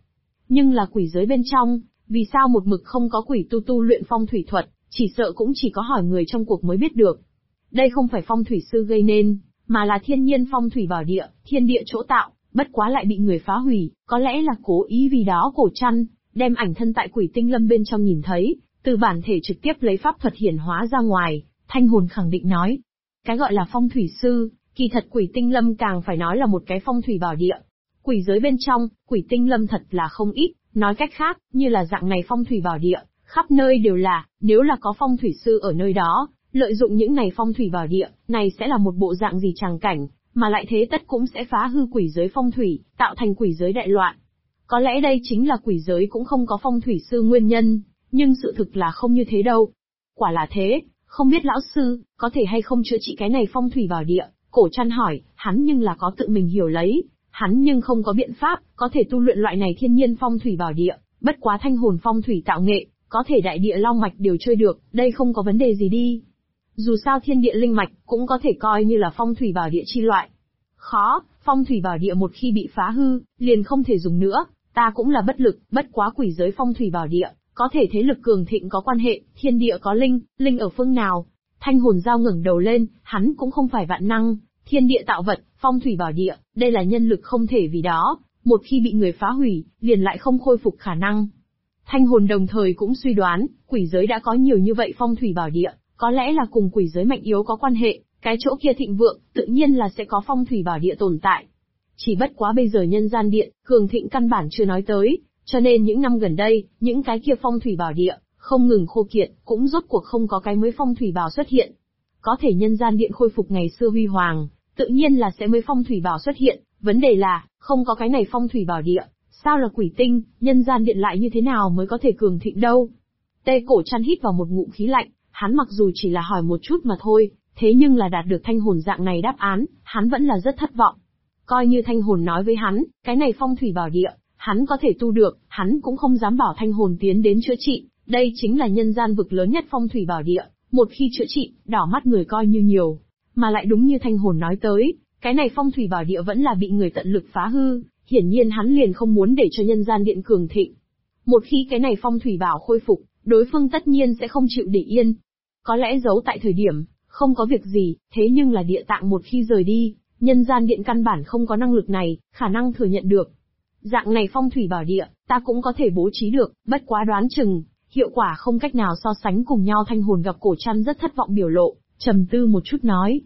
A: Nhưng là quỷ giới bên trong, vì sao một mực không có quỷ tu luyện phong thủy thuật, chỉ sợ cũng chỉ có hỏi người trong cuộc mới biết được. Đây không phải phong thủy sư gây nên, mà là thiên nhiên phong thủy bảo địa, thiên địa chỗ tạo, bất quá lại bị người phá hủy, có lẽ là cố ý vì đó Cổ Trăn đem ảnh thân tại quỷ tinh lâm bên trong nhìn thấy, từ bản thể trực tiếp lấy pháp thuật hiển hóa ra ngoài. Thanh hồn khẳng định nói, cái gọi là phong thủy sư, kỳ thật quỷ tinh lâm càng phải nói là một cái phong thủy bảo địa. Quỷ giới bên trong, quỷ tinh lâm thật là không ít, nói cách khác, như là dạng này phong thủy bảo địa, khắp nơi đều là, nếu là có phong thủy sư ở nơi đó, lợi dụng những này phong thủy bảo địa, này sẽ là một bộ dạng gì tràng cảnh, mà lại thế tất cũng sẽ phá hư quỷ giới phong thủy, tạo thành quỷ giới đại loạn. Có lẽ đây chính là quỷ giới cũng không có phong thủy sư nguyên nhân, nhưng sự thực là không như thế đâu. Quả là thế, không biết lão sư, có thể hay không chữa trị cái này phong thủy bảo địa? Cổ Trăn hỏi, hắn nhưng là có tự mình hiểu lấy, hắn nhưng không có biện pháp, có thể tu luyện loại này thiên nhiên phong thủy bảo địa, bất quá thanh hồn phong thủy tạo nghệ, có thể đại địa long mạch đều chơi được, đây không có vấn đề gì đi. Dù sao thiên địa linh mạch, cũng có thể coi như là phong thủy bảo địa chi loại. Khó, phong thủy bảo địa một khi bị phá hư, liền không thể dùng nữa, ta cũng là bất lực, bất quá quỷ giới phong thủy bảo địa, có thể thế lực cường thịnh có quan hệ, thiên địa có linh, linh ở phương nào? Thanh hồn giao ngẩng đầu lên, hắn cũng không phải vạn năng, thiên địa tạo vật, phong thủy bảo địa, đây là nhân lực không thể vì đó, một khi bị người phá hủy, liền lại không khôi phục khả năng. Thanh hồn đồng thời cũng suy đoán, quỷ giới đã có nhiều như vậy phong thủy bảo địa, có lẽ là cùng quỷ giới mạnh yếu có quan hệ, cái chỗ kia thịnh vượng, tự nhiên là sẽ có phong thủy bảo địa tồn tại. Chỉ bất quá bây giờ nhân gian điện, cường thịnh căn bản chưa nói tới, cho nên những năm gần đây, những cái kia phong thủy bảo địa, không ngừng khô kiệt, cũng rốt cuộc không có cái mới phong thủy bảo xuất hiện. Có thể nhân gian điện khôi phục ngày xưa huy hoàng, tự nhiên là sẽ mới phong thủy bảo xuất hiện, vấn đề là, không có cái này phong thủy bảo địa, sao là quỷ tinh, nhân gian điện lại như thế nào mới có thể cường thịnh đâu. Tê Cổ Trăn hít vào một ngụm khí lạnh, hắn mặc dù chỉ là hỏi một chút mà thôi, thế nhưng là đạt được thanh hồn dạng này đáp án, hắn vẫn là rất thất vọng. Coi như thanh hồn nói với hắn, cái này phong thủy bảo địa, hắn có thể tu được, hắn cũng không dám bảo thanh hồn tiến đến chữa trị, đây chính là nhân gian vực lớn nhất phong thủy bảo địa, một khi chữa trị, đỏ mắt người coi như nhiều. Mà lại đúng như thanh hồn nói tới, cái này phong thủy bảo địa vẫn là bị người tận lực phá hư, hiển nhiên hắn liền không muốn để cho nhân gian điện cường thịnh. Một khi cái này phong thủy bảo khôi phục, đối phương tất nhiên sẽ không chịu để yên. Có lẽ giấu tại thời điểm, không có việc gì, thế nhưng là địa tạng một khi rời đi, nhân gian điện căn bản không có năng lực này, khả năng thừa nhận được. Dạng này phong thủy bảo địa, ta cũng có thể bố trí được, bất quá đoán chừng, hiệu quả không cách nào so sánh cùng nhau. Thanh hồn gặp Cổ Trăn rất thất vọng biểu lộ, trầm tư một chút nói.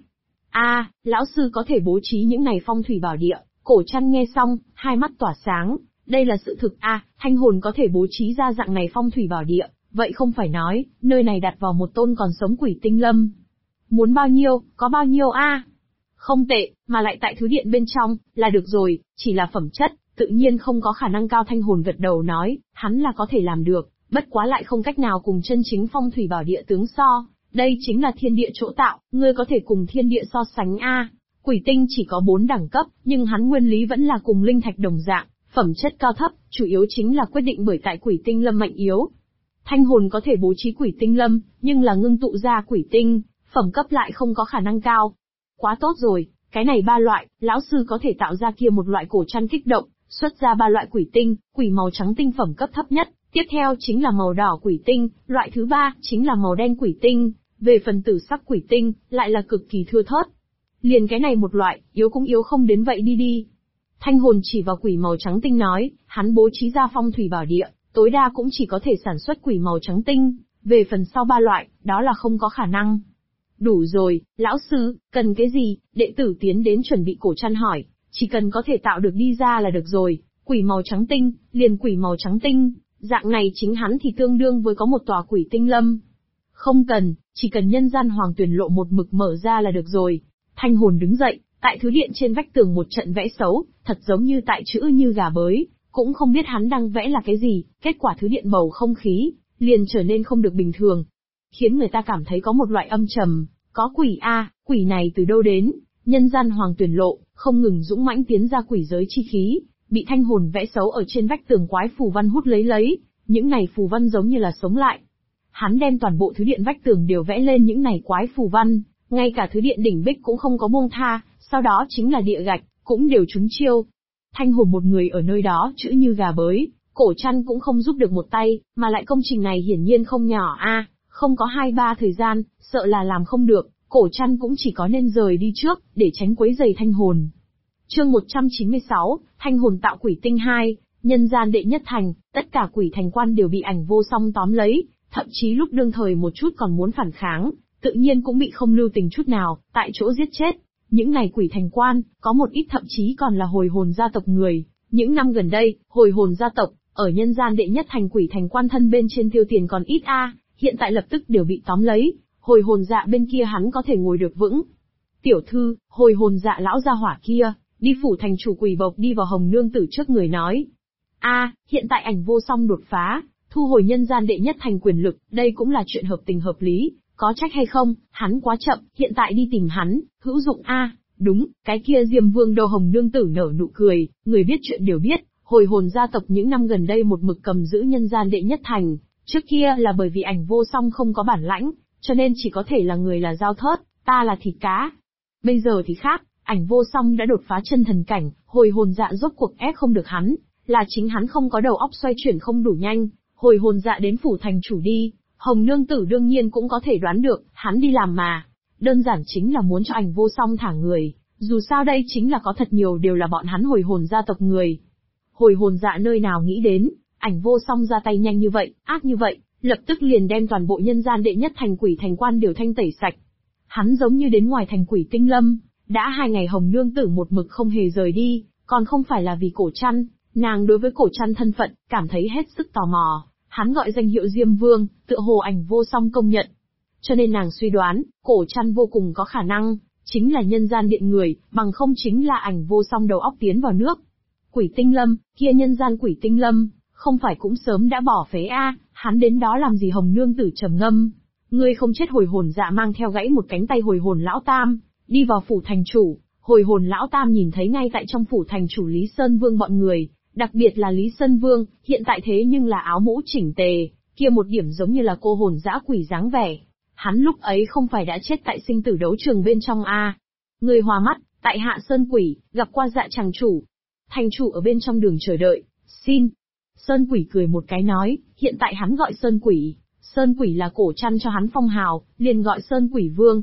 A: Lão sư có thể bố trí những này phong thủy bảo địa. Cổ Trăn nghe xong, hai mắt tỏa sáng, đây là sự thực thanh hồn có thể bố trí ra dạng này phong thủy bảo địa, vậy không phải nói, nơi này đặt vào một tôn còn sống quỷ tinh lâm. Muốn bao nhiêu, có bao nhiêu Không tệ, mà lại tại thứ điện bên trong, là được rồi, chỉ là phẩm chất, tự nhiên không có khả năng cao. Thanh hồn gật đầu nói, hắn là có thể làm được, bất quá lại không cách nào cùng chân chính phong thủy bảo địa tướng so, đây chính là thiên địa chỗ tạo, ngươi có thể cùng thiên địa so sánh Quỷ tinh chỉ có 4 đẳng cấp, nhưng hắn nguyên lý vẫn là cùng linh thạch đồng dạng, phẩm chất cao thấp, chủ yếu chính là quyết định bởi tại quỷ tinh lâm mạnh yếu. Thanh hồn có thể bố trí quỷ tinh lâm, nhưng là ngưng tụ ra quỷ tinh, phẩm cấp lại không có khả năng cao. Quá tốt rồi, cái này 3 loại, lão sư có thể tạo ra kia một loại. Cổ Trăn kích động, xuất ra 3 loại quỷ tinh, quỷ màu trắng tinh phẩm cấp thấp nhất, tiếp theo chính là màu đỏ quỷ tinh, loại thứ 3 chính là màu đen quỷ tinh, về phần tử sắc quỷ tinh, lại là cực kỳ thưa thớt. Liền cái này một loại, yếu cũng yếu không đến vậy đi. Thanh hồn chỉ vào quỷ màu trắng tinh nói, hắn bố trí ra phong thủy bảo địa, tối đa cũng chỉ có thể sản xuất quỷ màu trắng tinh, về phần sau 3 loại, đó là không có khả năng. Đủ rồi, lão sư, cần cái gì? Đệ tử tiến đến chuẩn bị. Cổ Trăn hỏi, chỉ cần có thể tạo được đi ra là được rồi, quỷ màu trắng tinh, liền quỷ màu trắng tinh, dạng này chính hắn thì tương đương với có một tòa quỷ tinh lâm. Không cần, chỉ cần nhân gian hoàng tuyển lộ một mực mở ra là được rồi. Thanh hồn đứng dậy, tại thứ điện trên vách tường một trận vẽ xấu, thật giống như tại chữ như gà bới, cũng không biết hắn đang vẽ là cái gì, kết quả thứ điện bầu không khí, liền trở nên không được bình thường. Khiến người ta cảm thấy có một loại âm trầm, có quỷ quỷ này từ đâu đến, nhân gian hoàng tuyển lộ, không ngừng dũng mãnh tiến ra quỷ giới chi khí, bị thanh hồn vẽ xấu ở trên vách tường quái phù văn hút lấy, những này phù văn giống như là sống lại. Hắn đem toàn bộ thứ điện vách tường đều vẽ lên những này quái phù văn, ngay cả thứ điện đỉnh bích cũng không có buông tha, sau đó chính là địa gạch, cũng đều trúng chiêu. Thanh hồn một người ở nơi đó chữ như gà bới, Cổ Trăn cũng không giúp được một tay, mà lại công trình này hiển nhiên không nhỏ a, không có 2-3 thời gian, sợ là làm không được, Cổ Trăn cũng chỉ có nên rời đi trước, để tránh quấy rầy thanh hồn. Chương 196, Thanh hồn tạo quỷ tinh 2, nhân gian đệ nhất thành, tất cả quỷ thành quan đều bị Ảnh Vô Song tóm lấy, thậm chí lúc đương thời một chút còn muốn phản kháng, tự nhiên cũng bị không lưu tình chút nào, tại chỗ giết chết. Những này quỷ thành quan, có một ít thậm chí còn là hồi hồn gia tộc người. Những năm gần đây, hồi hồn gia tộc, ở nhân gian đệ nhất thành quỷ thành quan thân bên trên tiêu tiền còn ít hiện tại lập tức đều bị tóm lấy, hồi hồn dạ bên kia hắn có thể ngồi được vững. Tiểu thư, hồi hồn dạ lão gia hỏa kia, đi phủ thành chủ quỷ bộc đi vào Hồng Nương Tử trước người nói. Hiện tại Ảnh Vô Song đột phá, thu hồi nhân gian đệ nhất thành quyền lực, đây cũng là chuyện hợp tình hợp lý, có trách hay không, hắn quá chậm, hiện tại đi tìm hắn, hữu dụng đúng, cái kia Diêm Vương đầu Hồng Nương Tử nở nụ cười, người biết chuyện đều biết, hồi hồn gia tộc những năm gần đây một mực cầm giữ nhân gian đệ nhất thành, trước kia là bởi vì Ảnh Vô Song không có bản lãnh, cho nên chỉ có thể là người là dao thớt, ta là thịt cá. Bây giờ thì khác, Ảnh Vô Song đã đột phá chân thần cảnh, hồi hồn dạ rốt cuộc ép không được hắn, là chính hắn không có đầu óc xoay chuyển không đủ nhanh, hồi hồn dạ đến phủ thành chủ đi, Hồng Nương Tử đương nhiên cũng có thể đoán được, hắn đi làm mà, đơn giản chính là muốn cho Ảnh Vô Song thả người, dù sao đây chính là có thật nhiều đều là bọn hắn hồi hồn gia tộc người. Hồi hồn dạ nơi nào nghĩ đến, Ảnh Vô Song ra tay nhanh như vậy, ác như vậy, lập tức liền đem toàn bộ nhân gian đệ nhất thành quỷ thành quan đều thanh tẩy sạch. Hắn giống như đến ngoài thành quỷ tinh lâm, đã 2 ngày Hồng Nương Tử một mực không hề rời đi, còn không phải là vì Cổ Trăn, nàng đối với Cổ Trăn thân phận, cảm thấy hết sức tò mò, hắn gọi danh hiệu Diêm Vương, tựa hồ Ảnh Vô Song công nhận. Cho nên nàng suy đoán, Cổ Trăn vô cùng có khả năng, chính là nhân gian điện người, bằng không chính là Ảnh Vô Song đầu óc tiến vào nước. Quỷ tinh lâm, kia nhân gian quỷ tinh lâm, không phải cũng sớm đã bỏ phế hắn đến đó làm gì? Hồng Nương Tử trầm ngâm. Ngươi không chết. Hồi hồn dạ mang theo gãy một cánh tay hồi hồn lão tam, đi vào phủ thành chủ. Hồi hồn lão tam nhìn thấy ngay tại trong phủ thành chủ Lý Sơn Vương bọn người, đặc biệt là Lý Sơn Vương, hiện tại thế nhưng là áo mũ chỉnh tề, kia một điểm giống như là cô hồn dã quỷ dáng vẻ. Hắn lúc ấy không phải đã chết tại sinh tử đấu trường bên trong Người hòa mắt, tại Hạ Sơn Quỷ, gặp qua dạ chàng chủ. Thành chủ ở bên trong đường chờ đợi, xin. Sơn Quỷ cười một cái nói, hiện tại hắn gọi Sơn Quỷ. Sơn Quỷ là Cổ Trăn cho hắn phong hào, liền gọi Sơn Quỷ Vương.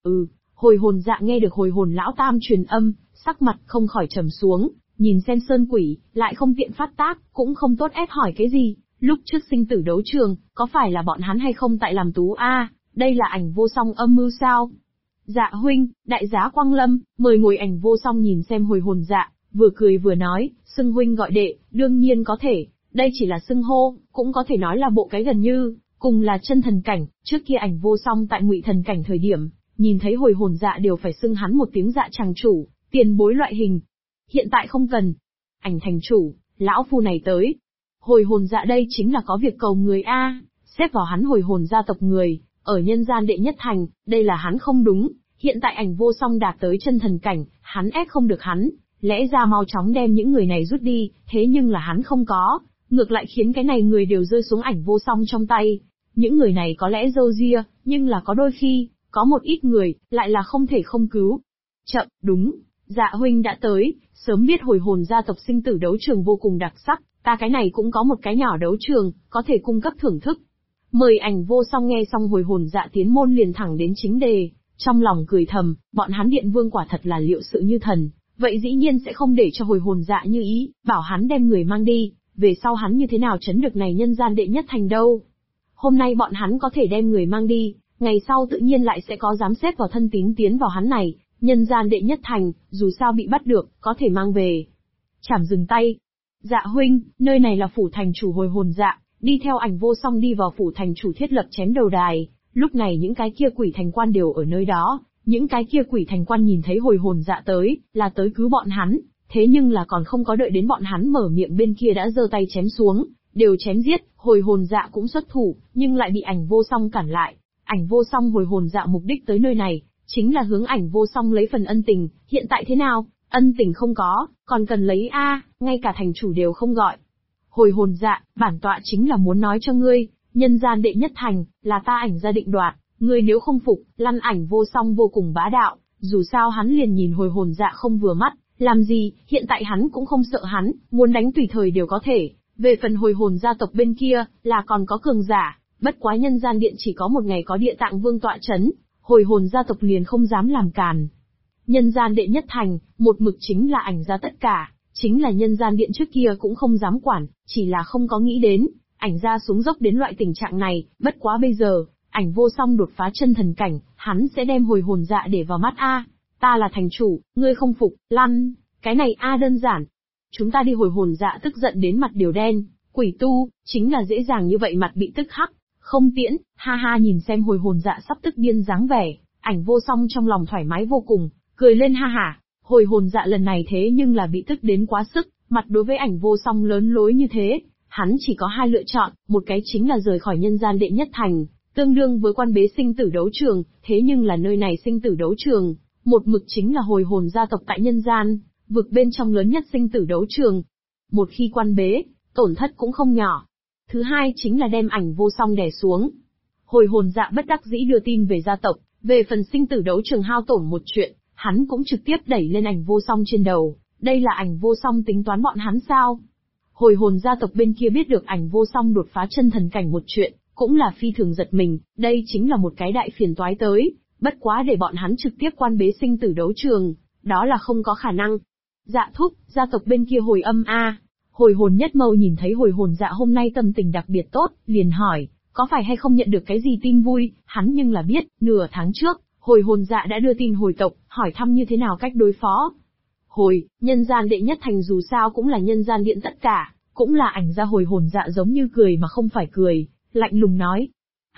A: Hồi hồn dạ nghe được hồi hồn lão tam truyền âm, sắc mặt không khỏi trầm xuống, nhìn xem Sơn Quỷ, lại không tiện phát tác, cũng không tốt ép hỏi cái gì. Lúc trước sinh tử đấu trường, có phải là bọn hắn hay không tại làm tú đây là Ảnh Vô Song âm mưu sao? Dạ huynh, đại giá Quang Lâm, mời ngồi. Ảnh Vô Song nhìn xem hồi hồn dạ, vừa cười vừa nói, xưng huynh gọi đệ, đương nhiên có thể, đây chỉ là xưng hô, cũng có thể nói là bộ cái gần như, cùng là chân thần cảnh, trước kia Ảnh Vô Song tại Ngụy thần cảnh thời điểm, nhìn thấy hồi hồn dạ đều phải xưng hắn một tiếng dạ chàng chủ, tiền bối loại hình. Hiện tại không cần. Ảnh thành chủ, lão phu này tới. Hồi hồn dạ đây chính là có việc cầu người xếp vào hắn hồi hồn gia tộc người, ở nhân gian đệ nhất thành, đây là hắn không đúng. Hiện tại Ảnh Vô Song đạt tới chân thần cảnh, hắn ép không được hắn, lẽ ra mau chóng đem những người này rút đi, thế nhưng là hắn không có, ngược lại khiến cái này người đều rơi xuống Ảnh Vô Song trong tay. Những người này có lẽ râu ria, nhưng là có đôi khi, có một ít người, lại là không thể không cứu. Chậm, đúng, dạ huynh đã tới, sớm biết hồi hồn gia tộc sinh tử đấu trường vô cùng đặc sắc, ta cái này cũng có một cái nhỏ đấu trường, có thể cung cấp thưởng thức. Mời. Ảnh Vô Song nghe xong hồi hồn dạ tiến môn liền thẳng đến chính đề, trong lòng cười thầm, bọn hắn điện vương quả thật là liệu sự như thần, vậy dĩ nhiên sẽ không để cho hồi hồn dạ như ý, bảo hắn đem người mang đi, về sau hắn như thế nào chấn được này nhân gian đệ nhất thành đâu. Hôm nay bọn hắn có thể đem người mang đi, ngày sau tự nhiên lại sẽ có dám xếp vào thân tín tiến vào hắn này, nhân gian đệ nhất thành, dù sao bị bắt được, có thể mang về. Chảm dừng tay. Dạ huynh, nơi này là phủ thành chủ. Hồi hồn dạ, đi theo Ảnh Vô Song đi vào phủ thành chủ thiết lập chém đầu đài, lúc này những cái kia quỷ thành quan đều ở nơi đó, những cái kia quỷ thành quan nhìn thấy hồi hồn dạ tới, là tới cứu bọn hắn, thế nhưng là còn không có đợi đến bọn hắn mở miệng bên kia đã giơ tay chém xuống, đều chém giết, hồi hồn dạ cũng xuất thủ, nhưng lại bị Ảnh Vô Song cản lại. Ảnh Vô Song hồi hồn dạ mục đích tới nơi này, chính là hướng Ảnh Vô Song lấy phần ân tình, hiện tại thế nào, ân tình không có, còn cần lấy ngay cả thành chủ đều không gọi. Hồi hồn dạ, bản tọa chính là muốn nói cho ngươi, nhân gian đệ nhất thành, là ta Ảnh gia định đoạt, ngươi nếu không phục, lăn. Ảnh Vô Song vô cùng bá đạo, dù sao hắn liền nhìn hồi hồn dạ không vừa mắt, làm gì, hiện tại hắn cũng không sợ hắn, muốn đánh tùy thời đều có thể, Về phần hồi hồn gia tộc bên kia, là còn có cường giả, bất quá nhân gian điện chỉ có một ngày có địa tạng vương tọa chấn, hồi hồn gia tộc liền không dám làm càn. Nhân gian đệ nhất thành, một mực chính là ảnh gia tất cả, chính là nhân gian điện trước kia cũng không dám quản, chỉ là không có nghĩ đến, ảnh gia xuống dốc đến loại tình trạng này, bất quá bây giờ, ảnh vô song đột phá chân thần cảnh, hắn sẽ đem hồi hồn dạ để vào mắt a. Ta là thành chủ, ngươi không phục, lăn, cái này a đơn giản. Chúng ta đi. Hồi hồn dạ tức giận đến mặt đều đen, quỷ tu, chính là dễ dàng như vậy mặt bị tức hắc, không tiễn, ha ha. Nhìn xem hồi hồn dạ sắp tức điên dáng vẻ, ảnh vô song trong lòng thoải mái vô cùng, cười lên ha hả. Hồi hồn dạ lần này thế nhưng là bị tức đến quá sức, mặt đối với ảnh vô song lớn lối như thế, hắn chỉ có hai lựa chọn, một cái chính là rời khỏi nhân gian đệ nhất thành, tương đương với quan bế sinh tử đấu trường, thế nhưng là nơi này sinh tử đấu trường, một mực chính là hồi hồn gia tộc tại nhân gian, vực bên trong lớn nhất sinh tử đấu trường. Một khi quan bế, tổn thất cũng không nhỏ. Thứ hai chính là đem ảnh vô song đè xuống. Hồi hồn dạ bất đắc dĩ đưa tin về gia tộc, về phần sinh tử đấu trường hao tổn một chuyện, hắn cũng trực tiếp đẩy lên ảnh vô song trên đầu, đây là ảnh vô song tính toán bọn hắn sao? Hồi hồn gia tộc bên kia biết được ảnh vô song đột phá chân thần cảnh một chuyện, cũng là phi thường giật mình, đây chính là một cái đại phiền toái tới, bất quá để bọn hắn trực tiếp quan bế sinh tử đấu trường, đó là không có khả năng. Dạ thúc, gia tộc bên kia hồi âm a. Hồi hồn nhất mâu nhìn thấy hồi hồn dạ hôm nay tâm tình đặc biệt tốt, liền hỏi, có phải hay không nhận được cái gì tin vui, hắn nhưng là biết, nửa tháng trước, hồi hồn dạ đã đưa tin hồi tộc, hỏi thăm như thế nào cách đối phó. Nhân gian đệ nhất thành dù sao cũng là nhân gian điện tất cả, cũng là ảnh gia. Hồi hồn dạ giống như cười mà không phải cười, lạnh lùng nói.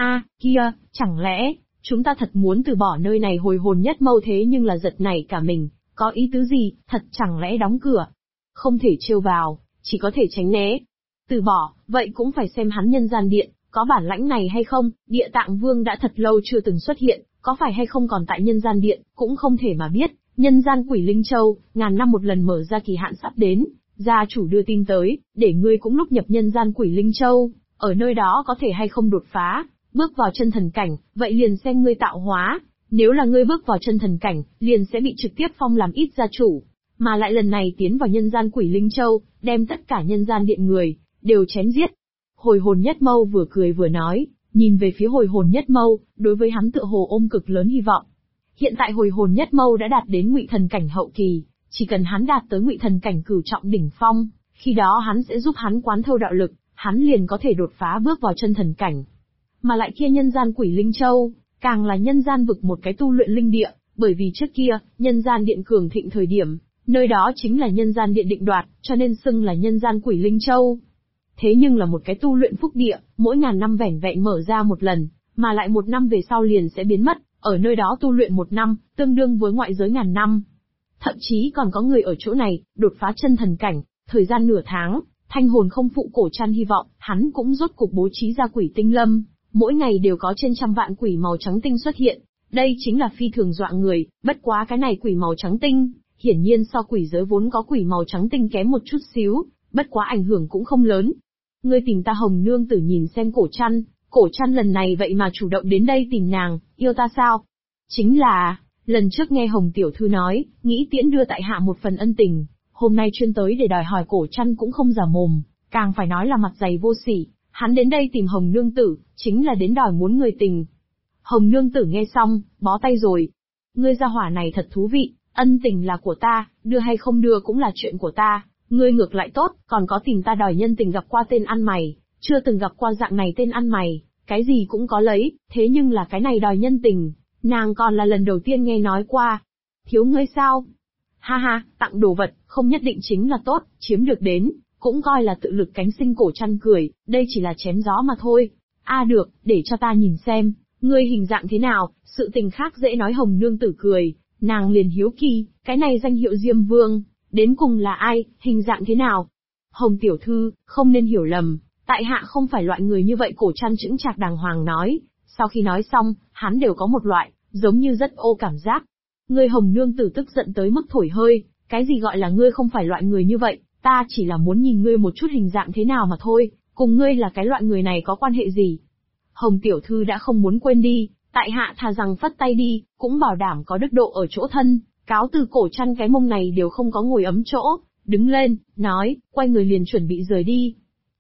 A: Kia, chẳng lẽ, chúng ta thật muốn từ bỏ nơi này? Hồi hồn nhất mâu thế nhưng là giật nảy cả mình, có ý tứ gì, thật chẳng lẽ đóng cửa? Không thể trêu vào, chỉ có thể tránh né. Từ bỏ, vậy cũng phải xem hắn nhân gian điện, có bản lãnh này hay không, địa tạng vương đã thật lâu chưa từng xuất hiện, có phải hay không còn tại nhân gian điện, cũng không thể mà biết. Nhân gian Quỷ Linh Châu, ngàn năm một lần mở ra kỳ hạn sắp đến, gia chủ đưa tin tới, để ngươi cũng lúc nhập nhân gian Quỷ Linh Châu, ở nơi đó có thể hay không đột phá, bước vào chân thần cảnh, vậy liền xem ngươi tạo hóa, nếu là ngươi bước vào chân thần cảnh, liền sẽ bị trực tiếp phong làm ít gia chủ, mà lại lần này tiến vào nhân gian Quỷ Linh Châu, đem tất cả nhân gian điện người, đều chém giết. Hồi hồn nhất mâu vừa cười vừa nói, nhìn về phía hồi hồn nhất mâu, đối với hắn tựa hồ ôm cực lớn hy vọng. Hiện tại hồi hồn nhất mâu đã đạt đến ngụy thần cảnh hậu kỳ, chỉ cần hắn đạt tới ngụy thần cảnh cửu trọng đỉnh phong, khi đó hắn sẽ giúp hắn quán thâu đạo lực, hắn liền có thể đột phá bước vào chân thần cảnh. Mà lại kia nhân gian Quỷ Linh Châu, càng là nhân gian vực một cái tu luyện linh địa, bởi vì trước kia, nhân gian điện cường thịnh thời điểm, nơi đó chính là nhân gian điện định đoạt, cho nên xưng là nhân gian Quỷ Linh Châu. Thế nhưng là một cái tu luyện phúc địa, mỗi ngàn năm vẻn vẹn mở ra một lần, mà lại một năm về sau liền sẽ biến mất, ở nơi đó tu luyện một năm, tương đương với ngoại giới ngàn năm. Thậm chí còn có người ở chỗ này, đột phá chân thần cảnh, thời gian nửa tháng, thanh hồn không phụ cổ trăn hy vọng, hắn cũng rốt cục bố trí ra quỷ tinh lâm, mỗi ngày đều có trên trăm vạn quỷ màu trắng tinh xuất hiện, đây chính là phi thường dọa người, bất quá cái này quỷ màu trắng tinh, hiển nhiên so quỷ giới vốn có quỷ màu trắng tinh kém một chút xíu, bất quá ảnh hưởng cũng không lớn. Ngươi tìm ta Hồng nương tử nhìn xem cổ trăn lần này vậy mà chủ động đến đây tìm nàng, yêu ta sao? Chính là, lần trước nghe Hồng tiểu thư nói, nghĩ tiễn đưa tại hạ một phần ân tình, hôm nay chuyên tới để đòi hỏi cổ trăn cũng không giả mồm, càng phải nói là mặt dày vô sỉ, hắn đến đây tìm Hồng nương tử, chính là đến đòi muốn người tình. Hồng nương tử nghe xong, bó tay rồi. Ngươi gia hỏa này thật thú vị, ân tình là của ta, đưa hay không đưa cũng là chuyện của ta. Ngươi ngược lại tốt, còn có tìm ta đòi nhân tình gặp qua tên ăn mày, chưa từng gặp qua dạng này tên ăn mày, cái gì cũng có lấy, thế nhưng là cái này đòi nhân tình, nàng còn là lần đầu tiên nghe nói qua. Thiếu ngươi sao? Ha ha, tặng đồ vật, không nhất định chính là tốt, chiếm được đến, cũng coi là tự lực cánh sinh. Cổ trăn cười, đây chỉ là chém gió mà thôi. Được, để cho ta nhìn xem, ngươi hình dạng thế nào, sự tình khác dễ nói. Hồng nương tử cười, nàng liền hiếu kỳ, cái này danh hiệu Diêm Vương, đến cùng là ai, hình dạng thế nào? Hồng tiểu thư, không nên hiểu lầm, tại hạ không phải loại người như vậy. Cổ trăn chững chạc đàng hoàng nói, sau khi nói xong, hắn đều có một loại, giống như rất ô cảm giác. Ngươi Hồng nương tử tức giận tới mức thổi hơi, cái gì gọi là ngươi không phải loại người như vậy, ta chỉ là muốn nhìn ngươi một chút hình dạng thế nào mà thôi, cùng ngươi là cái loại người này có quan hệ gì? Hồng tiểu thư đã không muốn quên đi, tại hạ thà rằng phất tay đi, cũng bảo đảm có đức độ ở chỗ thân. Cáo từ. Cổ trăn cái mông này đều không có ngồi ấm chỗ, đứng lên, nói, quay người liền chuẩn bị rời đi.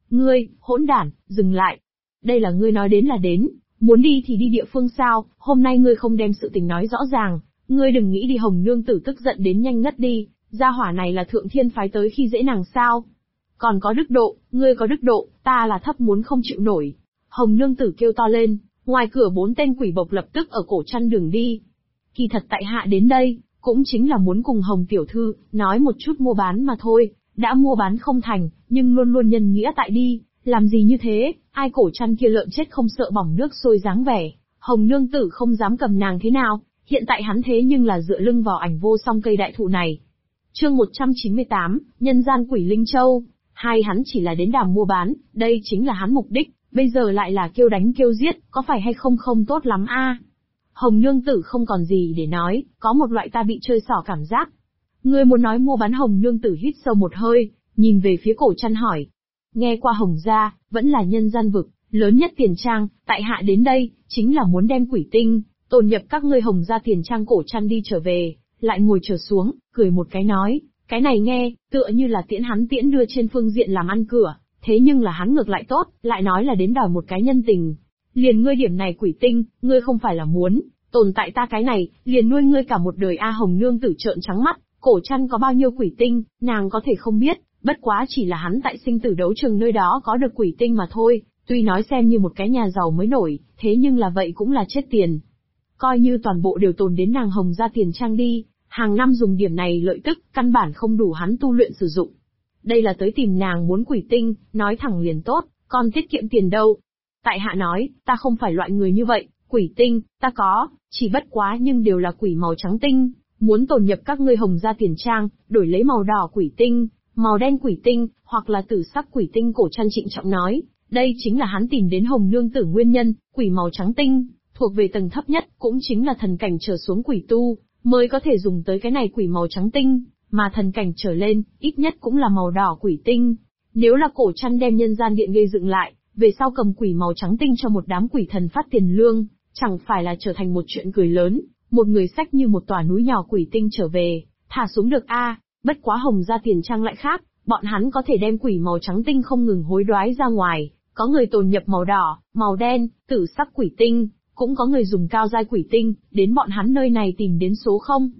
A: Ngươi, hỗn đản, dừng lại. Đây là ngươi nói đến là đến, muốn đi thì đi địa phương sao, hôm nay ngươi không đem sự tình nói rõ ràng, ngươi đừng nghĩ đi Hồng Nương Tử tức giận đến nhanh ngất đi, gia hỏa này là thượng thiên phái tới khi dễ nàng sao. Còn có đức độ, ngươi có đức độ, ta là thấp muốn không chịu nổi. Hồng Nương Tử kêu to lên, ngoài cửa 4 tên quỷ bộc lập tức ở cổ chăn đường đi. Kỳ thật tại hạ đến đây, cũng chính là muốn cùng Hồng Tiểu Thư, nói một chút mua bán mà thôi, đã mua bán không thành, nhưng luôn luôn nhân nghĩa tại đi, làm gì như thế, ai cổ chăn kia lợn chết không sợ bỏng nước sôi dáng vẻ, Hồng Nương Tử không dám cầm nàng thế nào, hiện tại hắn thế nhưng là dựa lưng vào ảnh vô song cây đại thụ này. Chương 198, Nhân gian quỷ Linh Châu, hai hắn chỉ là đến đàm mua bán, đây chính là hắn mục đích, bây giờ lại là kêu đánh kêu giết, có phải hay không không tốt lắm a. Hồng Nương Tử không còn gì để nói, có một loại ta bị chơi xỏ cảm giác. Ngươi muốn nói mua bán? Hồng Nương Tử hít sâu một hơi, nhìn về phía cổ chăn hỏi. Nghe qua Hồng gia, vẫn là nhân gian vực, lớn nhất tiền trang, tại hạ đến đây, chính là muốn đem quỷ tinh, tồn nhập các ngươi Hồng gia tiền trang. Cổ chăn đi trở về, lại ngồi trở xuống, cười một cái nói, cái này nghe, tựa như là hắn tiễn đưa trên phương diện làm ăn cửa, thế nhưng là hắn ngược lại tốt, lại nói là đến đòi một cái nhân tình. Liền ngươi điểm này quỷ tinh, ngươi không phải là muốn, tồn tại ta cái này, liền nuôi ngươi cả một đời a. Hồng Nương Tử trợn trắng mắt, cổ chăn có bao nhiêu quỷ tinh, nàng có thể không biết, bất quá chỉ là hắn tại sinh tử đấu trường nơi đó có được quỷ tinh mà thôi, tuy nói xem như một cái nhà giàu mới nổi, thế nhưng là vậy cũng là chết tiền. Coi như toàn bộ đều tồn đến nàng Hồng gia tiền trang đi, hàng năm dùng điểm này lợi tức, căn bản không đủ hắn tu luyện sử dụng. Đây là tới tìm nàng muốn quỷ tinh, nói thẳng liền tốt, còn tiết kiệm tiền đâu. Tại hạ nói, ta không phải loại người như vậy, quỷ tinh, ta có, chỉ bất quá nhưng đều là quỷ màu trắng tinh, muốn tồn nhập các ngươi Hồng gia tiền trang, đổi lấy màu đỏ quỷ tinh, màu đen quỷ tinh, hoặc là tử sắc quỷ tinh. Cổ chăn trịnh trọng nói, đây chính là hắn tìm đến Hồng Nương Tử nguyên nhân, quỷ màu trắng tinh, thuộc về tầng thấp nhất, cũng chính là thần cảnh trở xuống quỷ tu, mới có thể dùng tới cái này quỷ màu trắng tinh, mà thần cảnh trở lên, ít nhất cũng là màu đỏ quỷ tinh. Nếu là cổ chăn đem nhân gian điện gây dựng lại, về sau cầm quỷ màu trắng tinh cho một đám quỷ thần phát tiền lương, chẳng phải là trở thành một chuyện cười lớn, một người xách như một tòa núi nhỏ quỷ tinh trở về, thả xuống được a. Bất quá Hồng gia tiền trang lại khác, bọn hắn có thể đem quỷ màu trắng tinh không ngừng hối đoái ra ngoài, có người tồn nhập màu đỏ, màu đen, tử sắc quỷ tinh, cũng có người dùng cao giai quỷ tinh, đến bọn hắn nơi này tìm đến số không.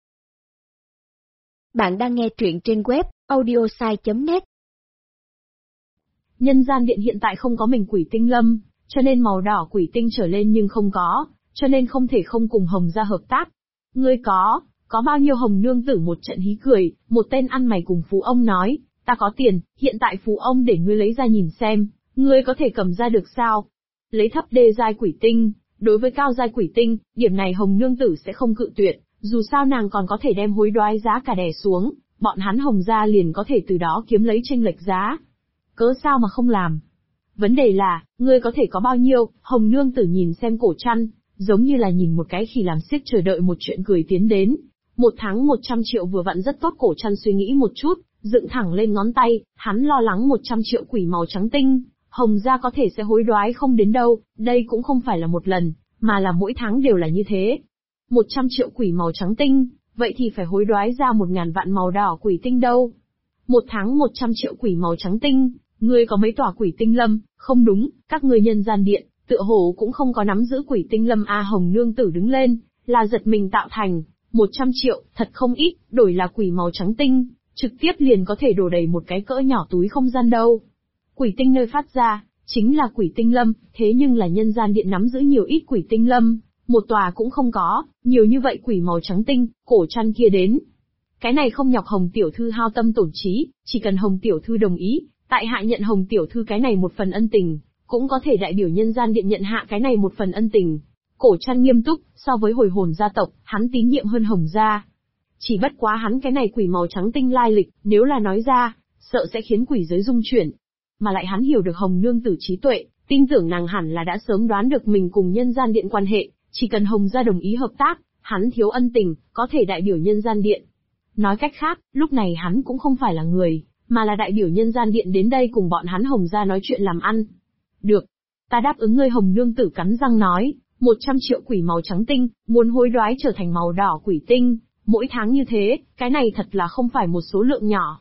B: Bạn đang nghe truyện trên web audiosai.net.
A: Nhân gian điện hiện tại không có mình quỷ tinh lâm, cho nên màu đỏ quỷ tinh trở lên nhưng không có, cho nên không thể không cùng Hồng gia hợp tác. Ngươi có bao nhiêu? Hồng Nương Tử một trận hí cười, một tên ăn mày cùng phú ông nói, ta có tiền, hiện tại phú ông để ngươi lấy ra nhìn xem, ngươi có thể cầm ra được sao? Lấy thấp đê giai quỷ tinh, đối với cao giai quỷ tinh, điểm này Hồng Nương Tử sẽ không cự tuyệt, dù sao nàng còn có thể đem hối đoái giá cả đè xuống, bọn hắn Hồng gia liền có thể từ đó kiếm lấy chênh lệch giá. Cớ sao mà không làm? Vấn đề là, ngươi có thể có bao nhiêu? Hồng Nương Tử nhìn xem cổ chăn, giống như là nhìn một cái khỉ làm xiếc chờ đợi một chuyện cười tiến đến. 1 tháng 100 triệu vừa vặn rất tốt. Cổ chăn suy nghĩ một chút, dựng thẳng lên ngón tay, hắn lo lắng 100 triệu quỷ màu trắng tinh, Hồng gia có thể sẽ hối đoái không đến đâu, đây cũng không phải là một lần, mà là mỗi tháng đều là như thế. 100 triệu quỷ màu trắng tinh, vậy thì phải hối đoái ra 1.000 vạn màu đỏ quỷ tinh đâu. 1 tháng 100 triệu quỷ màu trắng tinh, ngươi có mấy tòa quỷ tinh lâm? Không đúng, các ngươi nhân gian điện, tựa hồ cũng không có nắm giữ quỷ tinh lâm a. Hồng Nương Tử đứng lên, là giật mình tạo thành. 100 triệu, thật không ít, đổi là quỷ màu trắng tinh, trực tiếp liền có thể đổ đầy một cái cỡ nhỏ túi không gian đâu. Quỷ tinh nơi phát ra, chính là quỷ tinh lâm, thế nhưng là nhân gian điện nắm giữ nhiều ít quỷ tinh lâm, một tòa cũng không có, nhiều như vậy quỷ màu trắng tinh, cổ chăn kia đến. Cái này không nhọc Hồng tiểu thư hao tâm tổn trí, chỉ cần Hồng tiểu thư đồng ý, tại hạ nhận Hồng tiểu thư cái này một phần ân tình, cũng có thể đại biểu nhân gian điện nhận hạ cái này một phần ân tình. Cổ chăn nghiêm túc, so với hồi hồn gia tộc, hắn tín nhiệm hơn Hồng gia. Chỉ bất quá hắn cái này quỷ màu trắng tinh lai lịch, nếu là nói ra, sợ sẽ khiến quỷ giới rung chuyển. Mà lại hắn hiểu được Hồng Nương Tử trí tuệ, tin tưởng nàng hẳn là đã sớm đoán được mình cùng nhân gian điện quan hệ, chỉ cần Hồng gia đồng ý hợp tác, hắn thiếu ân tình, có thể đại biểu nhân gian điện. Nói cách khác, lúc này hắn cũng không phải là người, mà là đại biểu nhân gian điện đến đây cùng bọn hắn Hồng gia nói chuyện làm ăn. Được, ta đáp ứng ngươi. Hồng Nương Tử cắn răng nói. 100 triệu quỷ màu trắng tinh, muốn hối đoái trở thành màu đỏ quỷ tinh, mỗi tháng như thế, cái này thật là không phải một số lượng nhỏ.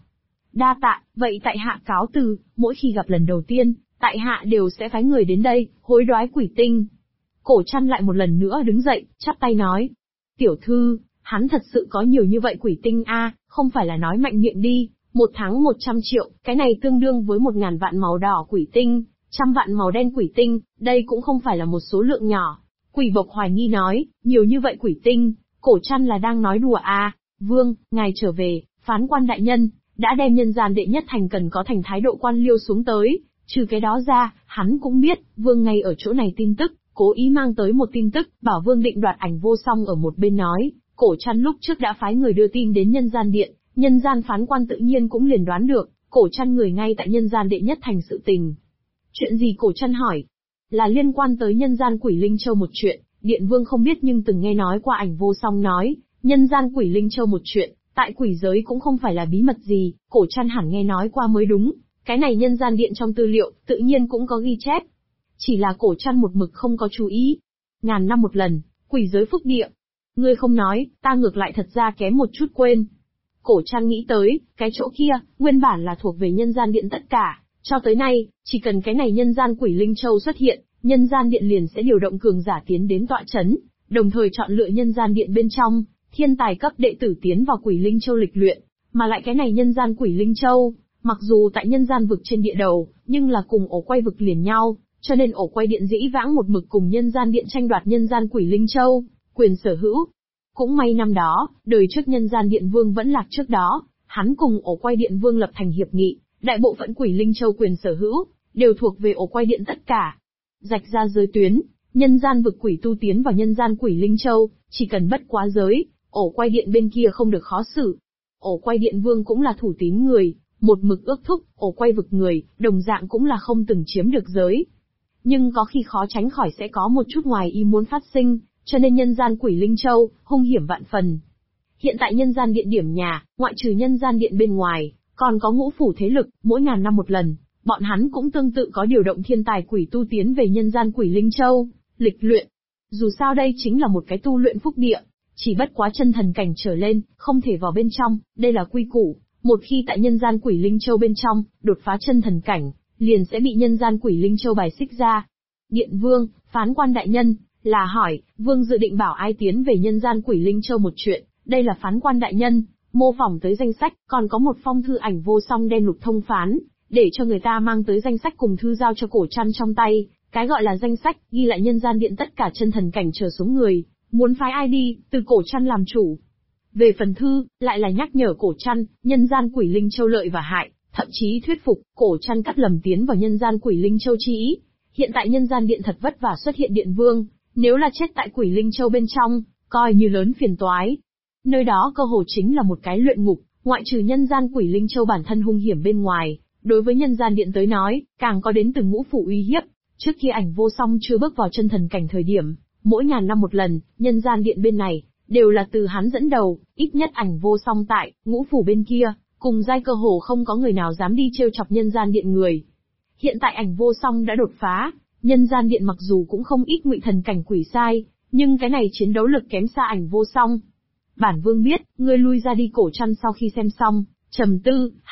A: Đa tạ, vậy tại hạ cáo từ, mỗi khi gặp lần đầu tiên, tại hạ đều sẽ phái người đến đây, hối đoái quỷ tinh. Cổ Trăn lại một lần nữa đứng dậy, chắp tay nói. Tiểu thư, hắn thật sự có nhiều như vậy quỷ tinh không phải là nói mạnh miệng đi, 1 tháng 100 triệu, cái này tương đương với 1000 vạn màu đỏ quỷ tinh, 100 vạn màu đen quỷ tinh, đây cũng không phải là một số lượng nhỏ. Quỷ Bộc hoài nghi nói, nhiều như vậy quỷ tinh, Cổ Trăn là đang nói đùa Vương, ngài trở về, phán quan đại nhân, đã đem nhân gian đệ nhất thành cần có thành thái độ quan liêu xuống tới, trừ cái đó ra, hắn cũng biết, Vương ngay ở chỗ này tin tức, cố ý mang tới một tin tức, bảo Vương định đoạt Ảnh Vô Song ở một bên nói, Cổ Trăn lúc trước đã phái người đưa tin đến nhân gian điện, nhân gian phán quan tự nhiên cũng liền đoán được, Cổ Trăn người ngay tại nhân gian đệ nhất thành sự tình. Chuyện gì? Cổ Trăn hỏi. Là liên quan tới nhân gian Quỷ Linh Châu một chuyện, Điện Vương không biết nhưng từng nghe nói qua Ảnh Vô Song nói, nhân gian Quỷ Linh Châu một chuyện, tại quỷ giới cũng không phải là bí mật gì, Cổ Trăn hẳn nghe nói qua mới đúng, cái này nhân gian điện trong tư liệu, tự nhiên cũng có ghi chép. Chỉ là Cổ Trăn một mực không có chú ý. Ngàn năm một lần, quỷ giới phúc địa. Ngươi không nói, ta ngược lại thật ra kém một chút quên. Cổ Trăn nghĩ tới, cái chỗ kia, nguyên bản là thuộc về nhân gian điện tất cả, cho tới nay, chỉ cần cái này nhân gian Quỷ Linh Châu xuất hiện, nhân gian điện liền sẽ điều động cường giả tiến đến tọa chấn, đồng thời chọn lựa nhân gian điện bên trong, thiên tài cấp đệ tử tiến vào Quỷ Linh Châu lịch luyện, mà lại cái này nhân gian Quỷ Linh Châu, mặc dù tại nhân gian vực trên địa đầu, nhưng là cùng ổ quay vực liền nhau, cho nên ổ quay điện dĩ vãng một mực cùng nhân gian điện tranh đoạt nhân gian Quỷ Linh Châu, quyền sở hữu. Cũng may năm đó, đời trước nhân gian điện vương vẫn lạc trước đó, hắn cùng ổ quay điện vương lập thành hiệp nghị, đại bộ phận Quỷ Linh Châu quyền sở hữu, đều thuộc về ổ quay điện tất cả. Rạch ra giới tuyến, nhân gian vực quỷ tu tiến vào nhân gian Quỷ Linh Châu, chỉ cần bất quá giới, ổ quay điện bên kia không được khó xử. Ổ quay điện vương cũng là thủ tín người, một mực ước thúc, ổ quay vực người, đồng dạng cũng là không từng chiếm được giới. Nhưng có khi khó tránh khỏi sẽ có một chút ngoài ý muốn phát sinh, cho nên nhân gian Quỷ Linh Châu, hung hiểm vạn phần. Hiện tại nhân gian điện điểm nhà, ngoại trừ nhân gian điện bên ngoài, còn có ngũ phủ thế lực, mỗi ngàn năm một lần, bọn hắn cũng tương tự có điều động thiên tài quỷ tu tiến về nhân gian Quỷ Linh Châu, lịch luyện. Dù sao đây chính là một cái tu luyện phúc địa, chỉ bất quá chân thần cảnh trở lên, không thể vào bên trong, đây là quy củ. Một khi tại nhân gian Quỷ Linh Châu bên trong, đột phá chân thần cảnh, liền sẽ bị nhân gian Quỷ Linh Châu bài xích ra. Điện Vương, phán quan đại nhân, là hỏi, Vương dự định bảo ai tiến về nhân gian Quỷ Linh Châu một chuyện, đây là phán quan đại nhân, mô phỏng tới danh sách, còn có một phong thư Ảnh Vô Song đem lục thông phán, để cho người ta mang tới danh sách cùng thư giao cho Cổ Trăn trong tay, cái gọi là danh sách, ghi lại nhân gian điện tất cả chân thần cảnh trở xuống người, muốn phái ai đi, từ Cổ Trăn làm chủ. Về phần thư, lại là nhắc nhở Cổ Trăn, nhân gian Quỷ Linh Châu lợi và hại, thậm chí thuyết phục, Cổ Trăn cắt lầm tiến vào nhân gian Quỷ Linh Châu chi ý. Hiện tại nhân gian điện thật vất vả xuất hiện điện vương, nếu là chết tại Quỷ Linh Châu bên trong, coi như lớn phiền toái. Nơi đó cơ hồ chính là một cái luyện ngục, ngoại trừ nhân gian Quỷ Linh Châu bản thân hung hiểm bên ngoài, đối với nhân gian điện tới nói, càng có đến từ ngũ phủ uy hiếp. Trước khi Ảnh Vô Song chưa bước vào chân thần cảnh thời điểm, mỗi ngàn năm một lần, nhân gian điện bên này, đều là từ hắn dẫn đầu, ít nhất Ảnh Vô Song tại, ngũ phủ bên kia, cùng giai cơ hồ không có người nào dám đi trêu chọc nhân gian điện người. Hiện tại Ảnh Vô Song đã đột phá, nhân gian điện mặc dù cũng không ít ngụy thần cảnh quỷ sai, nhưng cái này chiến đấu lực kém xa Ảnh Vô Song. Bản vương biết, ngươi lui ra đi. Cổ Trăn sau khi xem xong, trầm tư,